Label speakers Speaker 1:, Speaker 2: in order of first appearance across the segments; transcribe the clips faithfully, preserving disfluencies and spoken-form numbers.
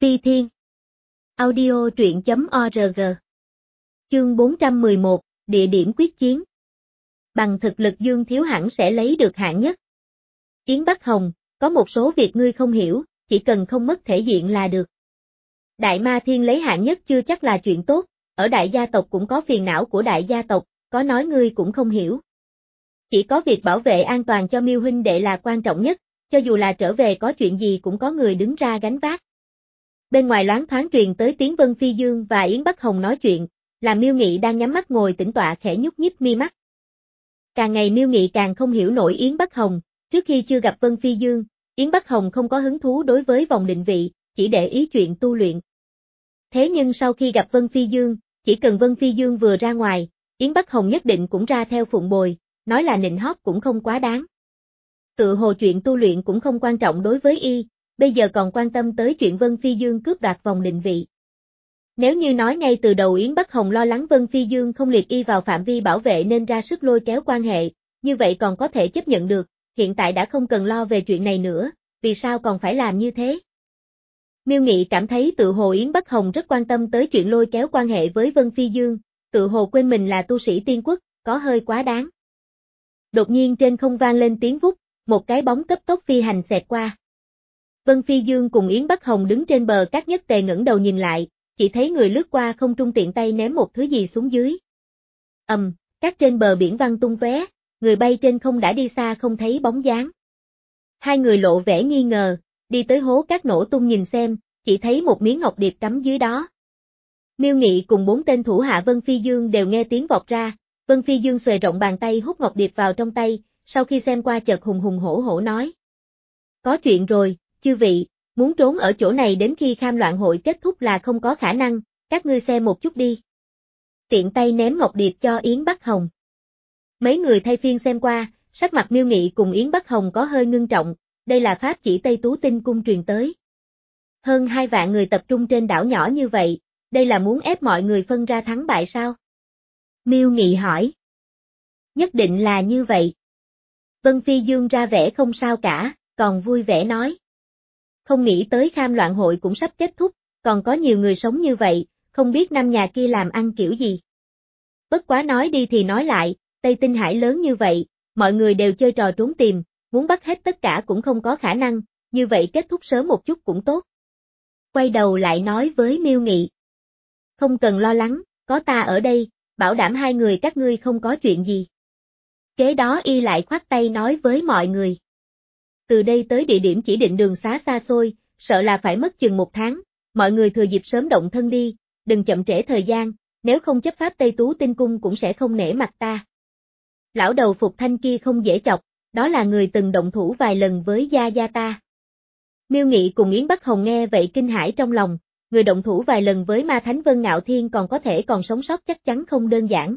Speaker 1: Phi Thiên. Audio truyện chấm org. Chương bốn trăm mười một, địa điểm quyết chiến. Bằng thực lực Dương Thiếu hẳn sẽ lấy được hạng nhất. Yến Bắc Hồng, có một số việc ngươi không hiểu, chỉ cần không mất thể diện là được. Đại Ma Thiên lấy hạng nhất chưa chắc là chuyện tốt, ở đại gia tộc cũng có phiền não của đại gia tộc, có nói ngươi cũng không hiểu. Chỉ có việc bảo vệ an toàn cho Miêu huynh đệ là quan trọng nhất, cho dù là trở về có chuyện gì cũng có người đứng ra gánh vác. Bên ngoài loáng thoáng truyền tới tiếng Vân Phi Dương và Yến Bắc Hồng nói chuyện, làm Miêu Nghị đang nhắm mắt ngồi tĩnh tọa khẽ nhúc nhích mi mắt. Càng ngày Miêu Nghị càng không hiểu nổi Yến Bắc Hồng, trước khi chưa gặp Vân Phi Dương, Yến Bắc Hồng không có hứng thú đối với vòng định vị, chỉ để ý chuyện tu luyện. Thế nhưng sau khi gặp Vân Phi Dương, chỉ cần Vân Phi Dương vừa ra ngoài, Yến Bắc Hồng nhất định cũng ra theo phụng bồi, nói là nịnh hót cũng không quá đáng. Tự hồ chuyện tu luyện cũng không quan trọng đối với y, bây giờ còn quan tâm tới chuyện Vân Phi Dương cướp đoạt vòng định vị. Nếu như nói ngay từ đầu Yến Bắc Hồng lo lắng Vân Phi Dương không liệt y vào phạm vi bảo vệ nên ra sức lôi kéo quan hệ, như vậy còn có thể chấp nhận được, hiện tại đã không cần lo về chuyện này nữa, vì sao còn phải làm như thế? Miêu Nghị cảm thấy tự hồ Yến Bắc Hồng rất quan tâm tới chuyện lôi kéo quan hệ với Vân Phi Dương, tự hồ quên mình là tu sĩ tiên quốc, có hơi quá đáng. Đột nhiên trên không vang lên tiếng vút, một cái bóng cấp tốc phi hành xẹt qua. Vân Phi Dương cùng Yến Bắc Hồng đứng trên bờ cát nhất tề ngẩng đầu nhìn lại, chỉ thấy người lướt qua không trung tiện tay ném một thứ gì xuống dưới. Ầm, um, cát trên bờ biển văng tung tóe, người bay trên không đã đi xa không thấy bóng dáng. Hai người lộ vẻ nghi ngờ, đi tới hố cát nổ tung nhìn xem, chỉ thấy một miếng ngọc điệp cắm dưới đó. Miêu Nghị cùng bốn tên thủ hạ Vân Phi Dương đều nghe tiếng vọt ra, Vân Phi Dương xuề rộng bàn tay hút ngọc điệp vào trong tay, sau khi xem qua chợt hùng hùng hổ hổ nói. Có chuyện rồi, chư vị, muốn trốn ở chỗ này đến khi kham loạn hội kết thúc là không có khả năng, các ngươi xem một chút đi. Tiện tay ném ngọc điệp cho Yến Bắc Hồng. Mấy người thay phiên xem qua, sắc mặt Miêu Nghị cùng Yến Bắc Hồng có hơi ngưng trọng, đây là pháp chỉ Tây Tú Tinh Cung truyền tới. Hơn hai vạn người tập trung trên đảo nhỏ như vậy, đây là muốn ép mọi người phân ra thắng bại sao? Miêu Nghị hỏi. Nhất định là như vậy. Vân Phi Dương ra vẻ không sao cả, còn vui vẻ nói. Không nghĩ tới kham loạn hội cũng sắp kết thúc, còn có nhiều người sống như vậy, không biết năm nhà kia làm ăn kiểu gì. Bất quá nói đi thì nói lại, Tây Tinh Hải lớn như vậy, mọi người đều chơi trò trốn tìm, muốn bắt hết tất cả cũng không có khả năng, như vậy kết thúc sớm một chút cũng tốt. Quay đầu lại nói với Miêu Nghị. Không cần lo lắng, có ta ở đây, bảo đảm hai người các ngươi không có chuyện gì. Kế đó y lại khoát tay nói với mọi người. Từ đây tới địa điểm chỉ định đường xá xa xôi, sợ là phải mất chừng một tháng, mọi người thừa dịp sớm động thân đi, đừng chậm trễ thời gian, nếu không chấp pháp Tây Tú Tinh Cung cũng sẽ không nể mặt ta. Lão đầu Phục Thanh kia không dễ chọc, đó là người từng động thủ vài lần với gia gia ta. Miêu Nghị cùng Yến Bắc Hồng nghe vậy kinh hãi trong lòng, người động thủ vài lần với ma thánh Vân Ngạo Thiên còn có thể còn sống sót chắc chắn không đơn giản.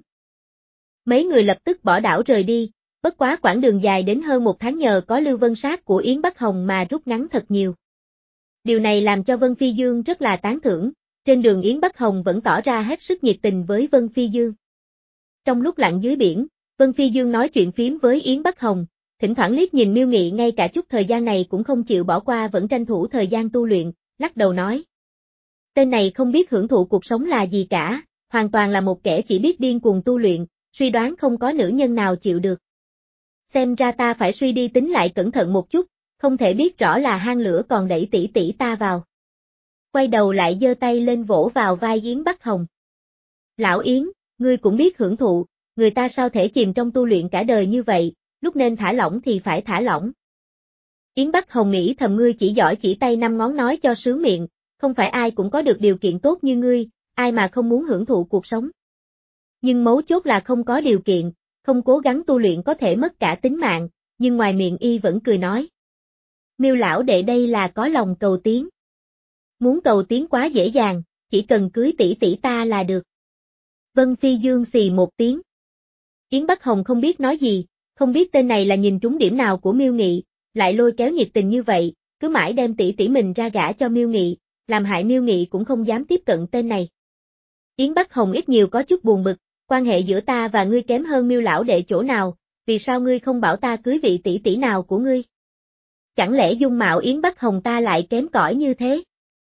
Speaker 1: Mấy người lập tức bỏ đảo rời đi, bất quá quãng đường dài đến hơn một tháng nhờ có Lưu Vân Sát của Yến Bắc Hồng mà rút ngắn thật nhiều. Điều này làm cho Vân Phi Dương rất là tán thưởng, trên đường Yến Bắc Hồng vẫn tỏ ra hết sức nhiệt tình với Vân Phi Dương. Trong lúc lặn dưới biển, Vân Phi Dương nói chuyện phím với Yến Bắc Hồng, thỉnh thoảng liếc nhìn Miêu Nghị ngay cả chút thời gian này cũng không chịu bỏ qua vẫn tranh thủ thời gian tu luyện, lắc đầu nói. Tên này không biết hưởng thụ cuộc sống là gì cả, hoàn toàn là một kẻ chỉ biết điên cuồng tu luyện, suy đoán không có nữ nhân nào chịu được. Xem ra ta phải suy đi tính lại cẩn thận một chút, không thể biết rõ là hang lửa còn đẩy tỷ tỷ ta vào. Quay đầu lại giơ tay lên vỗ vào vai Yến Bắc Hồng. Lão Yến, ngươi cũng biết hưởng thụ, người ta sao thể chìm trong tu luyện cả đời như vậy, lúc nên thả lỏng thì phải thả lỏng. Yến Bắc Hồng nghĩ thầm ngươi chỉ giỏi chỉ tay năm ngón nói cho sướng miệng, không phải ai cũng có được điều kiện tốt như ngươi, ai mà không muốn hưởng thụ cuộc sống. Nhưng mấu chốt là không có điều kiện, không cố gắng tu luyện có thể mất cả tính mạng, nhưng ngoài miệng y vẫn cười nói. Miêu lão đệ đây là có lòng cầu tiến. Muốn cầu tiến quá dễ dàng, chỉ cần cưới tỷ tỷ ta là được. Vân Phi Dương xì một tiếng. Yến Bắc Hồng không biết nói gì, không biết tên này là nhìn trúng điểm nào của Miêu Nghị, lại lôi kéo nhiệt tình như vậy, cứ mãi đem tỷ tỷ mình ra gả cho Miêu Nghị, làm hại Miêu Nghị cũng không dám tiếp cận tên này. Yến Bắc Hồng ít nhiều có chút buồn bực, quan hệ giữa ta và ngươi kém hơn Miêu lão đệ chỗ nào, vì sao ngươi không bảo ta cưới vị tỷ tỷ nào của ngươi? Chẳng lẽ dung mạo Yến Bắc Hồng ta lại kém cỏi như thế?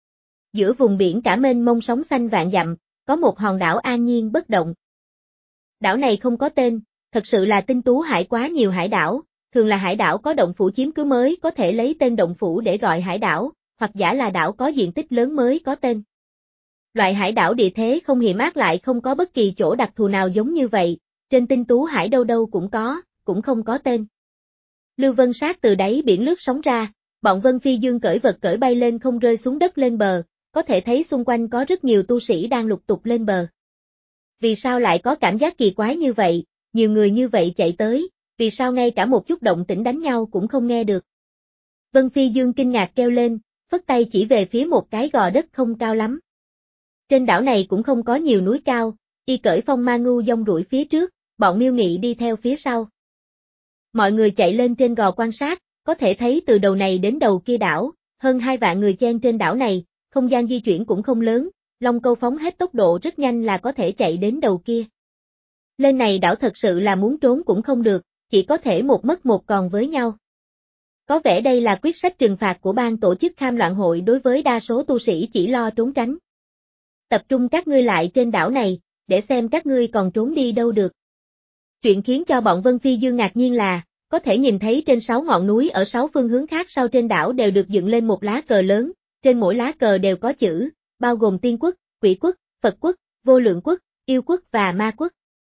Speaker 1: Giữa vùng biển cả mênh mông sóng xanh vạn dặm, có một hòn đảo an nhiên bất động. Đảo này không có tên, thật sự là tinh tú hải quá nhiều hải đảo, thường là hải đảo có động phủ chiếm cứ mới có thể lấy tên động phủ để gọi hải đảo, hoặc giả là đảo có diện tích lớn mới có tên. Loại hải đảo địa thế không hiểm ác lại không có bất kỳ chỗ đặc thù nào giống như vậy, trên tinh tú hải đâu đâu cũng có, cũng không có tên. Lưu Vân Sát từ đáy biển lướt sóng ra, bọn Vân Phi Dương cởi vật cởi bay lên không rơi xuống đất lên bờ, có thể thấy xung quanh có rất nhiều tu sĩ đang lục tục lên bờ. Vì sao lại có cảm giác kỳ quái như vậy, nhiều người như vậy chạy tới, vì sao ngay cả một chút động tĩnh đánh nhau cũng không nghe được. Vân Phi Dương kinh ngạc kêu lên, phất tay chỉ về phía một cái gò đất không cao lắm. Trên đảo này cũng không có nhiều núi cao, y cởi phong ma ngưu dông đuổi phía trước, bọn Miêu Nghị đi theo phía sau. Mọi người chạy lên trên gò quan sát, có thể thấy từ đầu này đến đầu kia đảo, hơn hai vạn người chen trên đảo này, không gian di chuyển cũng không lớn, Long Câu phóng hết tốc độ rất nhanh là có thể chạy đến đầu kia. Lên này đảo thật sự là muốn trốn cũng không được, chỉ có thể một mất một còn với nhau. Có vẻ đây là quyết sách trừng phạt của ban tổ chức Kham Loạn Hội đối với đa số tu sĩ chỉ lo trốn tránh. Tập trung các ngươi lại trên đảo này, để xem các ngươi còn trốn đi đâu được. Chuyện khiến cho bọn Vân Phi Dương ngạc nhiên là, có thể nhìn thấy trên sáu ngọn núi ở sáu phương hướng khác sau trên đảo đều được dựng lên một lá cờ lớn, trên mỗi lá cờ đều có chữ, bao gồm Tiên Quốc, Quỷ Quốc, Phật Quốc, Vô Lượng Quốc, Yêu Quốc và Ma Quốc.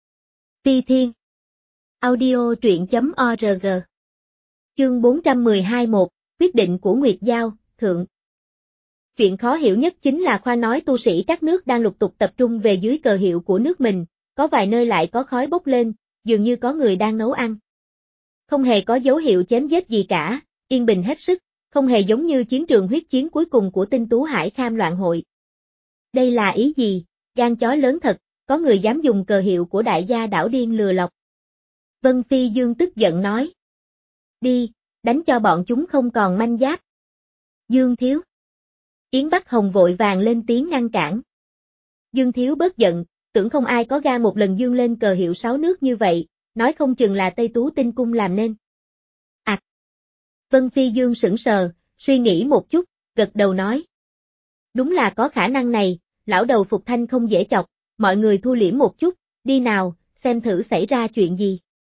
Speaker 1: Phi Thiên Audio truyện.org Chương bốn trăm mười hai một, quyết định của Nguyệt Giao, Thượng. Chuyện khó hiểu nhất chính là khoa nói tu sĩ các nước đang lục tục tập trung về dưới cờ hiệu của nước mình, có vài nơi lại có khói bốc lên, dường như có người đang nấu ăn. Không hề có dấu hiệu chém giết gì cả, yên bình hết sức, không hề giống như chiến trường huyết chiến cuối cùng của tinh tú hải Kham Loạn Hội. Đây là ý gì, gan chó lớn thật, có người dám dùng cờ hiệu của đại gia đảo điên lừa lọc. Vân Phi Dương tức giận nói. Đi, đánh cho bọn chúng không còn manh giáp. Dương Thiếu. Yến Bắc Hồng vội vàng lên tiếng ngăn cản. Dương Thiếu bớt giận, tưởng không ai có gan một lần dương lên cờ hiệu sáu nước như vậy, nói không chừng là Tây Tú Tinh Cung làm nên. À. Vân Phi Dương sững sờ, suy nghĩ một chút, gật đầu nói. Đúng là có khả năng này, lão đầu Phục Thanh không dễ chọc, mọi người thu liễm một chút, đi nào, xem thử xảy ra chuyện gì.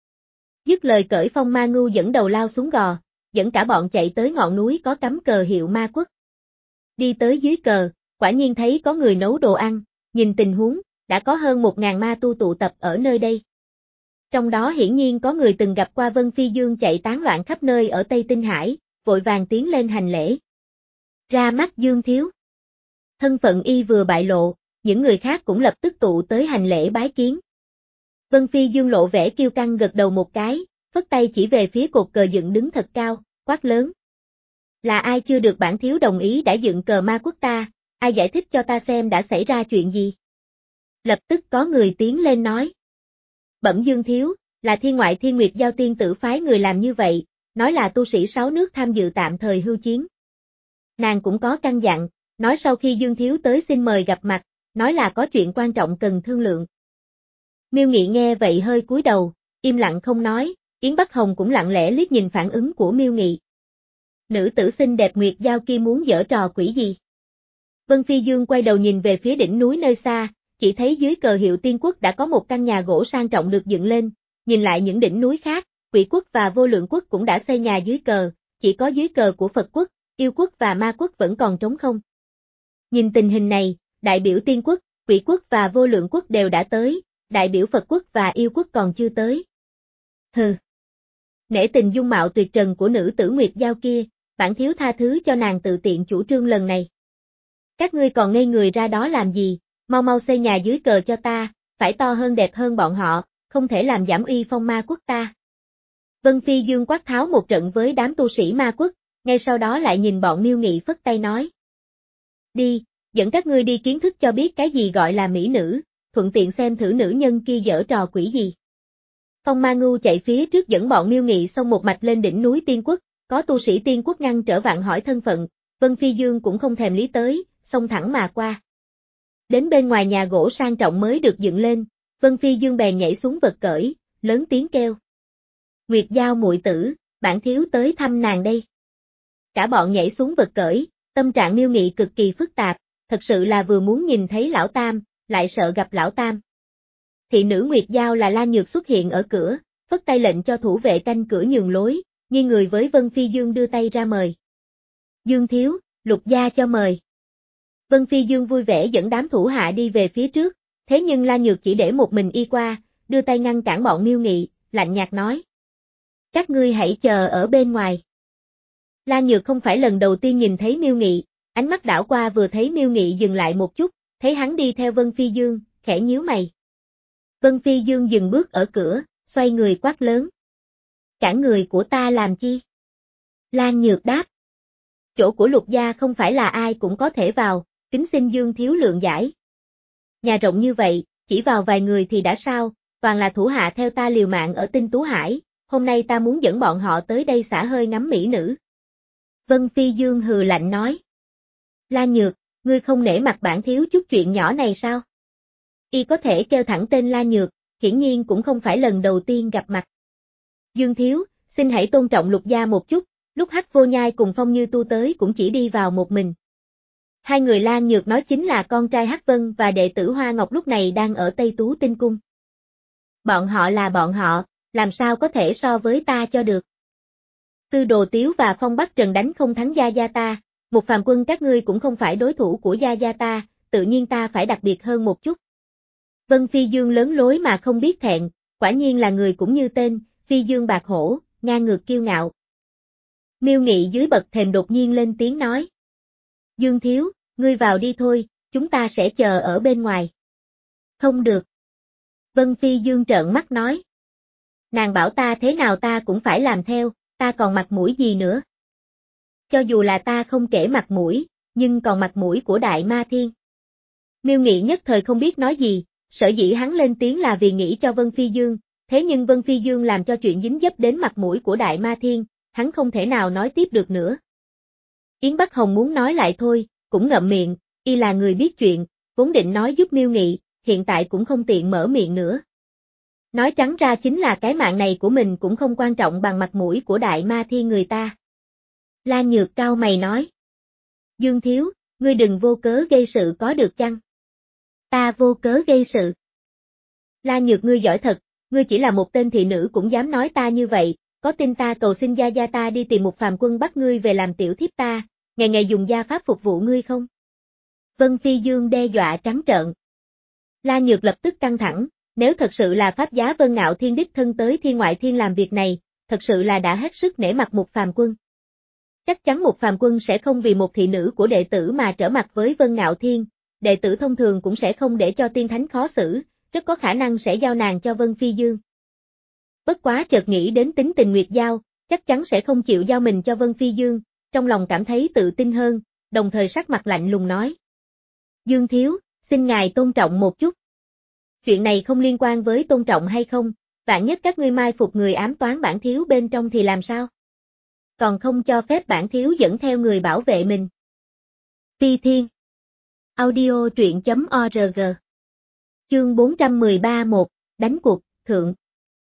Speaker 1: Dứt lời cởi phong ma ngưu dẫn đầu lao xuống gò, dẫn cả bọn chạy tới ngọn núi có cắm cờ hiệu Ma Quốc. Đi tới dưới cờ, quả nhiên thấy có người nấu đồ ăn, nhìn tình huống, đã có hơn một ngàn ma tu tụ tập ở nơi đây. Trong đó hiển nhiên có người từng gặp qua Vân Phi Dương chạy tán loạn khắp nơi ở Tây Tinh Hải, vội vàng tiến lên hành lễ. Ra mắt Dương Thiếu. Thân phận y vừa bại lộ, những người khác cũng lập tức tụ tới hành lễ bái kiến. Vân Phi Dương lộ vẻ kiêu căng gật đầu một cái, phất tay chỉ về phía cột cờ dựng đứng thật cao, quát lớn. Là ai chưa được bản thiếu đồng ý đã dựng cờ Ma Quốc ta, ai giải thích cho ta xem đã xảy ra chuyện gì? Lập tức có người tiến lên nói. Bẩm Dương Thiếu, là Thiên Ngoại Thiên Nguyệt Giao tiên tử phái người làm như vậy, nói là tu sĩ sáu nước tham dự tạm thời hưu chiến. Nàng cũng có căn dặn, nói sau khi Dương Thiếu tới xin mời gặp mặt, nói là có chuyện quan trọng cần thương lượng. Miêu Nghị nghe vậy hơi cúi đầu, im lặng không nói, Yến Bắc Hồng cũng lặng lẽ liếc nhìn phản ứng của Miêu Nghị. Nữ tử xinh đẹp Nguyệt Giao kia muốn giở trò quỷ gì? Vân Phi Dương quay đầu nhìn về phía đỉnh núi nơi xa, chỉ thấy dưới cờ hiệu Tiên Quốc đã có một căn nhà gỗ sang trọng được dựng lên, nhìn lại những đỉnh núi khác, Quỷ Quốc và Vô Lượng Quốc cũng đã xây nhà dưới cờ, chỉ có dưới cờ của Phật Quốc, Yêu Quốc và Ma Quốc vẫn còn trống không. Nhìn tình hình này, đại biểu Tiên Quốc, Quỷ Quốc và Vô Lượng Quốc đều đã tới, đại biểu Phật Quốc và Yêu Quốc còn chưa tới. Hừ. Nể tình dung mạo tuyệt trần của nữ tử Nguyệt Giao kia, bản thiếu tha thứ cho nàng tự tiện chủ trương lần này. Các ngươi còn ngây người ra đó làm gì, mau mau xây nhà dưới cờ cho ta, phải to hơn đẹp hơn bọn họ, không thể làm giảm uy phong Ma Quốc ta. Vân Phi Dương quát tháo một trận với đám tu sĩ Ma Quốc, ngay sau đó lại nhìn bọn Miêu Nghị phất tay nói. Đi, dẫn các ngươi đi kiến thức cho biết cái gì gọi là mỹ nữ, thuận tiện xem thử nữ nhân kia giở trò quỷ gì. Phong Ma Ngưu chạy phía trước dẫn bọn Miêu Nghị xông một mạch lên đỉnh núi Tiên Quốc, có tu sĩ Tiên Quốc ngăn trở vạn hỏi thân phận, Vân Phi Dương cũng không thèm lý tới, xông thẳng mà qua. Đến bên ngoài nhà gỗ sang trọng mới được dựng lên, Vân Phi Dương bèn nhảy xuống vật cởi, lớn tiếng kêu. Nguyệt Giao muội tử, bản thiếu tới thăm nàng đây. Cả bọn nhảy xuống vật cởi, Tâm trạng Miêu Nghị cực kỳ phức tạp, thật sự là vừa muốn nhìn thấy lão tam, lại sợ gặp lão tam. Thị nữ Nguyệt Giao là La Nhược xuất hiện ở cửa, phất tay lệnh cho thủ vệ canh cửa nhường lối, nghiêng người với Vân Phi Dương đưa tay ra mời. Dương thiếu, Lục gia cho mời. Vân Phi Dương vui vẻ dẫn đám thủ hạ đi về phía trước, thế nhưng La Nhược chỉ để một mình y qua, đưa tay ngăn cản bọn Miêu Nghị, lạnh nhạt nói. Các ngươi hãy chờ ở bên ngoài. La Nhược không phải lần đầu tiên nhìn thấy Miêu Nghị, ánh mắt đảo qua vừa thấy Miêu Nghị dừng lại một chút, thấy hắn đi theo Vân Phi Dương, khẽ nhíu mày. Vân Phi Dương dừng bước ở cửa, xoay người quát lớn. Cản người của ta làm chi? La Nhược đáp. Chỗ của Lục gia không phải là ai cũng có thể vào, kính xin Dương thiếu lượng giải. Nhà rộng như vậy, chỉ vào vài người thì đã sao, toàn là thủ hạ theo ta liều mạng ở Tinh Tú Hải, hôm nay ta muốn dẫn bọn họ tới đây xả hơi ngắm mỹ nữ. Vân Phi Dương hừ lạnh nói. La Nhược, ngươi không nể mặt bản thiếu chút chuyện nhỏ này sao? Y có thể kêu thẳng tên La Nhược, hiển nhiên cũng không phải lần đầu tiên gặp mặt. Dương thiếu, xin hãy tôn trọng Lục gia một chút, lúc Hắc Vô Nhai cùng Phong Như Tu tới cũng chỉ đi vào một mình. Hai người La Nhược nói chính là con trai Hắc Vân và đệ tử Hoa Ngọc lúc này đang ở Tây Tú Tinh Cung. Bọn họ là bọn họ, làm sao có thể so với ta cho được. Tư Đồ Tiếu và Phong Bắc Trần đánh không thắng Gia Gia ta, một phàm quân các ngươi cũng không phải đối thủ của Gia Gia ta, tự nhiên ta phải đặc biệt hơn một chút. Vân Phi Dương lớn lối mà không biết thẹn, quả nhiên là người cũng như tên, Phi Dương bạc hổ, ngang ngược kiêu ngạo. Miêu Nghị dưới bậc thềm đột nhiên lên tiếng nói. Dương thiếu, ngươi vào đi thôi, chúng ta sẽ chờ ở bên ngoài. Không được. Vân Phi Dương trợn mắt nói. Nàng bảo ta thế nào ta cũng phải làm theo, ta còn mặt mũi gì nữa. Cho dù là ta không kể mặt mũi, nhưng còn mặt mũi của Đại Ma Thiên. Miêu Nghị nhất thời không biết nói gì, sở dĩ hắn lên tiếng là vì nghĩ cho Vân Phi Dương, thế nhưng Vân Phi Dương làm cho chuyện dính dấp đến mặt mũi của Đại Ma Thiên, hắn không thể nào nói tiếp được nữa. Yến Bắc Hồng muốn nói lại thôi, cũng ngậm miệng, y là người biết chuyện, vốn định nói giúp Miêu Nghị, hiện tại cũng không tiện mở miệng nữa. Nói trắng ra chính là cái mạng này của mình cũng không quan trọng bằng mặt mũi của Đại Ma Thiên người ta. La Nhược cao mày nói. Dương thiếu, ngươi đừng vô cớ gây sự có được chăng? Ta vô cớ gây sự. La Nhược ngươi giỏi thật, ngươi chỉ là một tên thị nữ cũng dám nói ta như vậy, có tin ta cầu xin Gia Gia ta đi tìm một phàm quân bắt ngươi về làm tiểu thiếp ta, ngày ngày dùng gia pháp phục vụ ngươi không? Vân Phi Dương đe dọa trắng trợn. La Nhược lập tức căng thẳng, nếu thật sự là pháp giá Vân Ngạo Thiên đích thân tới Thiên Ngoại Thiên làm việc này, thật sự là đã hết sức nể mặt một phàm quân. Chắc chắn một phàm quân sẽ không vì một thị nữ của đệ tử mà trở mặt với Vân Ngạo Thiên, đệ tử thông thường cũng sẽ không để cho tiên thánh khó xử, rất có khả năng sẽ giao nàng cho Vân Phi Dương. Bất quá chợt nghĩ đến tính tình Nguyệt Giao, chắc chắn sẽ không chịu giao mình cho Vân Phi Dương, trong lòng cảm thấy tự tin hơn, đồng thời sắc mặt lạnh lùng nói. Dương thiếu, xin ngài tôn trọng một chút. Chuyện này không liên quan với tôn trọng hay không, vạn nhất các ngươi mai phục người ám toán bản thiếu bên trong thì làm sao? Còn không cho phép bản thiếu dẫn theo người bảo vệ mình. Phi Thiên Audio truyện.org Chương bốn trăm mười ba một, đánh cuộc, thượng.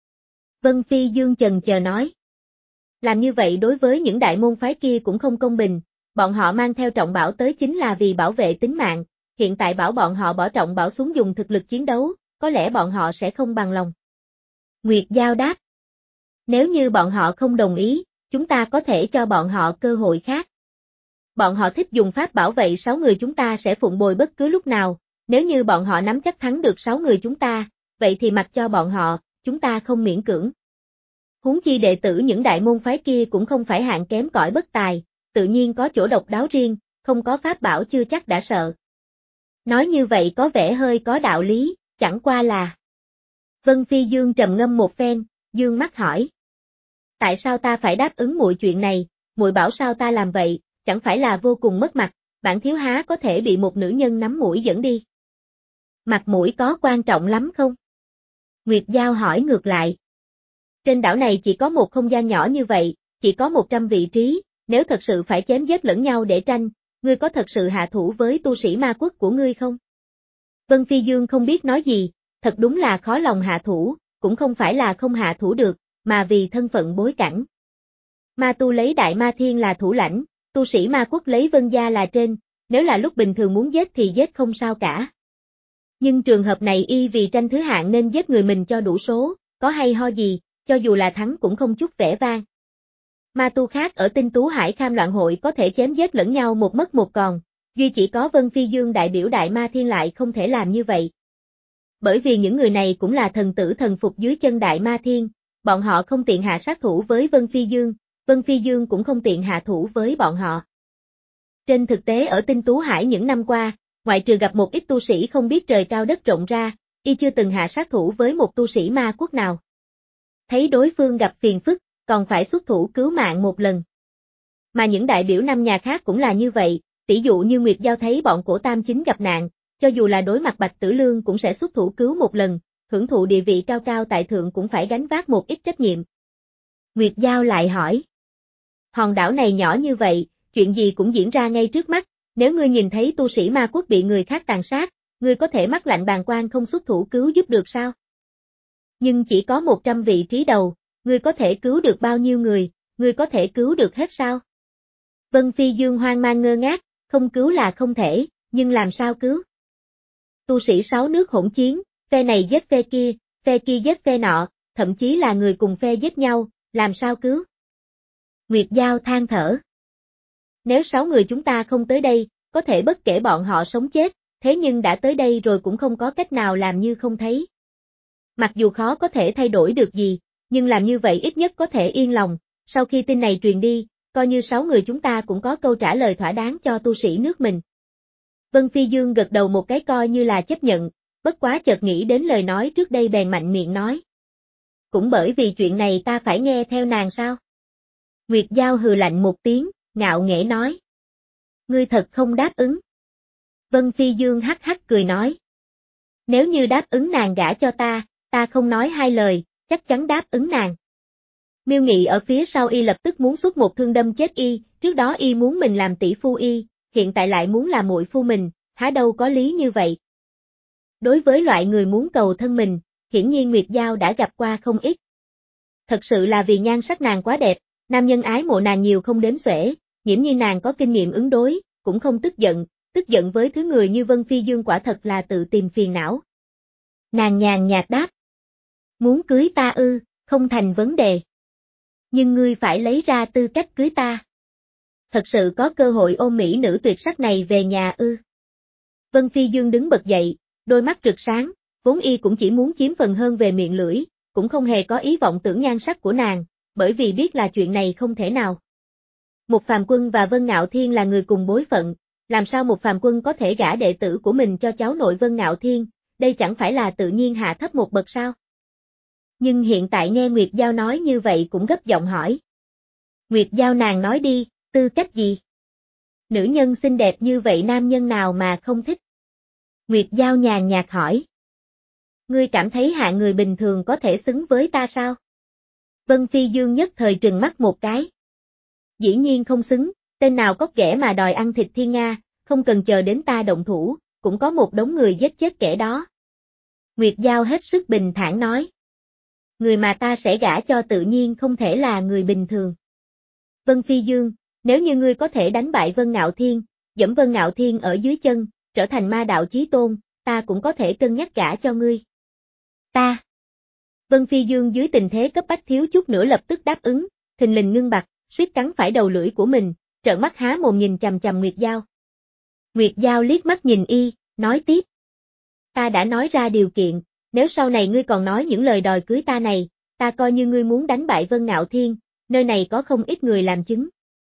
Speaker 1: Vân Phi Dương chần chờ nói. Làm như vậy đối với những đại môn phái kia cũng không công bình, bọn họ mang theo trọng bảo tới chính là vì bảo vệ tính mạng, hiện tại bảo bọn họ bỏ trọng bảo xuống dùng thực lực chiến đấu, có lẽ bọn họ sẽ không bằng lòng. Nguyệt Giao đáp. Nếu như bọn họ không đồng ý, chúng ta có thể cho bọn họ cơ hội khác. Bọn họ thích dùng pháp bảo vệ sáu người chúng ta sẽ phụng bồi bất cứ lúc nào, nếu như bọn họ nắm chắc thắng được sáu người chúng ta, vậy thì mặc cho bọn họ, chúng ta không miễn cưỡng. Huống chi đệ tử những đại môn phái kia cũng không phải hạng kém cỏi bất tài, tự nhiên có chỗ độc đáo riêng, không có pháp bảo chưa chắc đã sợ. Nói như vậy có vẻ hơi có đạo lý, chẳng qua là. Vân Phi Dương trầm ngâm một phen, dương mắt hỏi. Tại sao ta phải đáp ứng muội chuyện này, muội bảo sao ta làm vậy, chẳng phải là vô cùng mất mặt, bản thiếu há có thể bị một nữ nhân nắm mũi dẫn đi. Mặt mũi có quan trọng lắm không? Nguyệt Giao hỏi ngược lại. Trên đảo này chỉ có một không gian nhỏ như vậy, chỉ có một trăm vị trí, nếu thật sự phải chém giết lẫn nhau để tranh, ngươi có thật sự hạ thủ với tu sĩ ma quốc của ngươi không? Vân Phi Dương không biết nói gì, thật đúng là khó lòng hạ thủ, cũng không phải là không hạ thủ được, mà vì thân phận bối cảnh. Ma tu lấy Đại Ma Thiên là thủ lãnh, Tu sĩ ma quốc lấy Vân gia là trên, nếu là lúc bình thường muốn giết thì giết không sao cả. Nhưng trường hợp này y vì tranh thứ hạng nên giết người mình cho đủ số, có hay ho gì, cho dù là thắng cũng không chút vẻ vang. Ma tu khác ở Tinh Tú Hải Kham Loạn Hội có thể chém giết lẫn nhau một mất một còn, duy chỉ có Vân Phi Dương đại biểu Đại Ma Thiên lại không thể làm như vậy. Bởi vì những người này cũng là thần tử thần phục dưới chân Đại Ma Thiên, bọn họ không tiện hạ sát thủ với Vân Phi Dương, Vân Phi Dương cũng không tiện hạ thủ với bọn họ. Trên thực tế ở Tinh Tú Hải những năm qua, ngoại trừ gặp một ít tu sĩ không biết trời cao đất rộng ra, y chưa từng hạ sát thủ với một tu sĩ ma quốc nào. Thấy đối phương gặp phiền phức, còn phải xuất thủ cứu mạng một lần. Mà những đại biểu năm nhà khác cũng là như vậy, tỷ dụ như Nguyệt Giao thấy bọn cổ Tam Chính gặp nạn, cho dù là đối mặt Bạch Tử Lương cũng sẽ xuất thủ cứu một lần, hưởng thụ địa vị cao cao tại thượng cũng phải gánh vác một ít trách nhiệm. Nguyệt Giao lại hỏi. Hòn đảo này nhỏ như vậy, chuyện gì cũng diễn ra ngay trước mắt, nếu ngươi nhìn thấy tu sĩ ma quốc bị người khác tàn sát, ngươi có thể mắt lạnh bàng quan không xuất thủ cứu giúp được sao? Nhưng chỉ có một trăm vị trí đầu, ngươi có thể cứu được bao nhiêu người, ngươi có thể cứu được hết sao? Vân Phi Dương hoang mang ngơ ngác, không cứu là không thể, nhưng làm sao cứu? Tu sĩ sáu nước hỗn chiến, phe này giết phe kia, phe kia giết phe nọ, thậm chí là người cùng phe giết nhau, làm sao cứu? Nguyệt Giao than thở. Nếu sáu người chúng ta không tới đây, có thể bất kể bọn họ sống chết, thế nhưng đã tới đây rồi cũng không có cách nào làm như không thấy. Mặc dù khó có thể thay đổi được gì, nhưng làm như vậy ít nhất có thể yên lòng, sau khi tin này truyền đi, coi như sáu người chúng ta cũng có câu trả lời thỏa đáng cho tu sĩ nước mình. Vân Phi Dương gật đầu một cái coi như là chấp nhận, bất quá chợt nghĩ đến lời nói trước đây bèn mạnh miệng nói. Cũng bởi vì chuyện này ta phải nghe theo nàng sao? Nguyệt Giao hừ lạnh một tiếng, ngạo nghễ nói. Ngươi thật không đáp ứng. Vân Phi Dương hắc hắc cười nói. Nếu như đáp ứng nàng gả cho ta, ta không nói hai lời, chắc chắn đáp ứng nàng. Miêu Nghị ở phía sau y lập tức muốn xuất một thương đâm chết y, trước đó y muốn mình làm tỷ phu y, hiện tại lại muốn làm muội phu mình, há đâu có lý như vậy. Đối với loại người muốn cầu thân mình, hiển nhiên Nguyệt Giao đã gặp qua không ít. Thật sự là vì nhan sắc nàng quá đẹp, nam nhân ái mộ nàng nhiều không đếm xuể, nhiễm nhiên nàng có kinh nghiệm ứng đối, cũng không tức giận, tức giận với thứ người như Vân Phi Dương quả thật là tự tìm phiền não. Nàng nhàn nhạt đáp. Muốn cưới ta ư, không thành vấn đề. Nhưng ngươi phải lấy ra tư cách cưới ta. Thật sự có cơ hội ôm mỹ nữ tuyệt sắc này về nhà ư. Vân Phi Dương đứng bật dậy, đôi mắt rực sáng, vốn y cũng chỉ muốn chiếm phần hơn về miệng lưỡi, cũng không hề có ý vọng tưởng nhan sắc của nàng, bởi vì biết là chuyện này không thể nào. Một phàm quân và Vân Ngạo Thiên là người cùng bối phận, làm sao một phàm quân có thể gả đệ tử của mình cho cháu nội Vân Ngạo Thiên, đây chẳng phải là tự nhiên hạ thấp một bậc sao? Nhưng hiện tại nghe Nguyệt Giao nói như vậy cũng gấp giọng hỏi. Nguyệt Giao nàng nói đi, tư cách gì? Nữ nhân xinh đẹp như vậy nam nhân nào mà không thích? Nguyệt Giao nhàn nhạt hỏi. Ngươi cảm thấy hạng người bình thường có thể xứng với ta sao? Vân Phi Dương nhất thời trừng mắt một cái. Dĩ nhiên không xứng, tên nào cóc ghẻ mà đòi ăn thịt thiên nga, không cần chờ đến ta động thủ, cũng có một đống người giết chết kẻ đó. Nguyệt Giao hết sức bình thản nói. Người mà ta sẽ gả cho tự nhiên không thể là người bình thường. Vân Phi Dương, nếu như ngươi có thể đánh bại Vân Ngạo Thiên, dẫm Vân Ngạo Thiên ở dưới chân, trở thành ma đạo chí tôn, ta cũng có thể cân nhắc gả cho ngươi. Ta. Vân Phi Dương dưới tình thế cấp bách thiếu chút nữa lập tức đáp ứng, thình lình ngưng bặt, suýt cắn phải đầu lưỡi của mình, trợn mắt há mồm nhìn chằm chằm Nguyệt Giao. Nguyệt Giao liếc mắt nhìn y, nói tiếp. Ta đã nói ra điều kiện, nếu sau này ngươi còn nói những lời đòi cưới ta này, ta coi như ngươi muốn đánh bại Vân Ngạo Thiên, nơi này có không ít người làm chứng.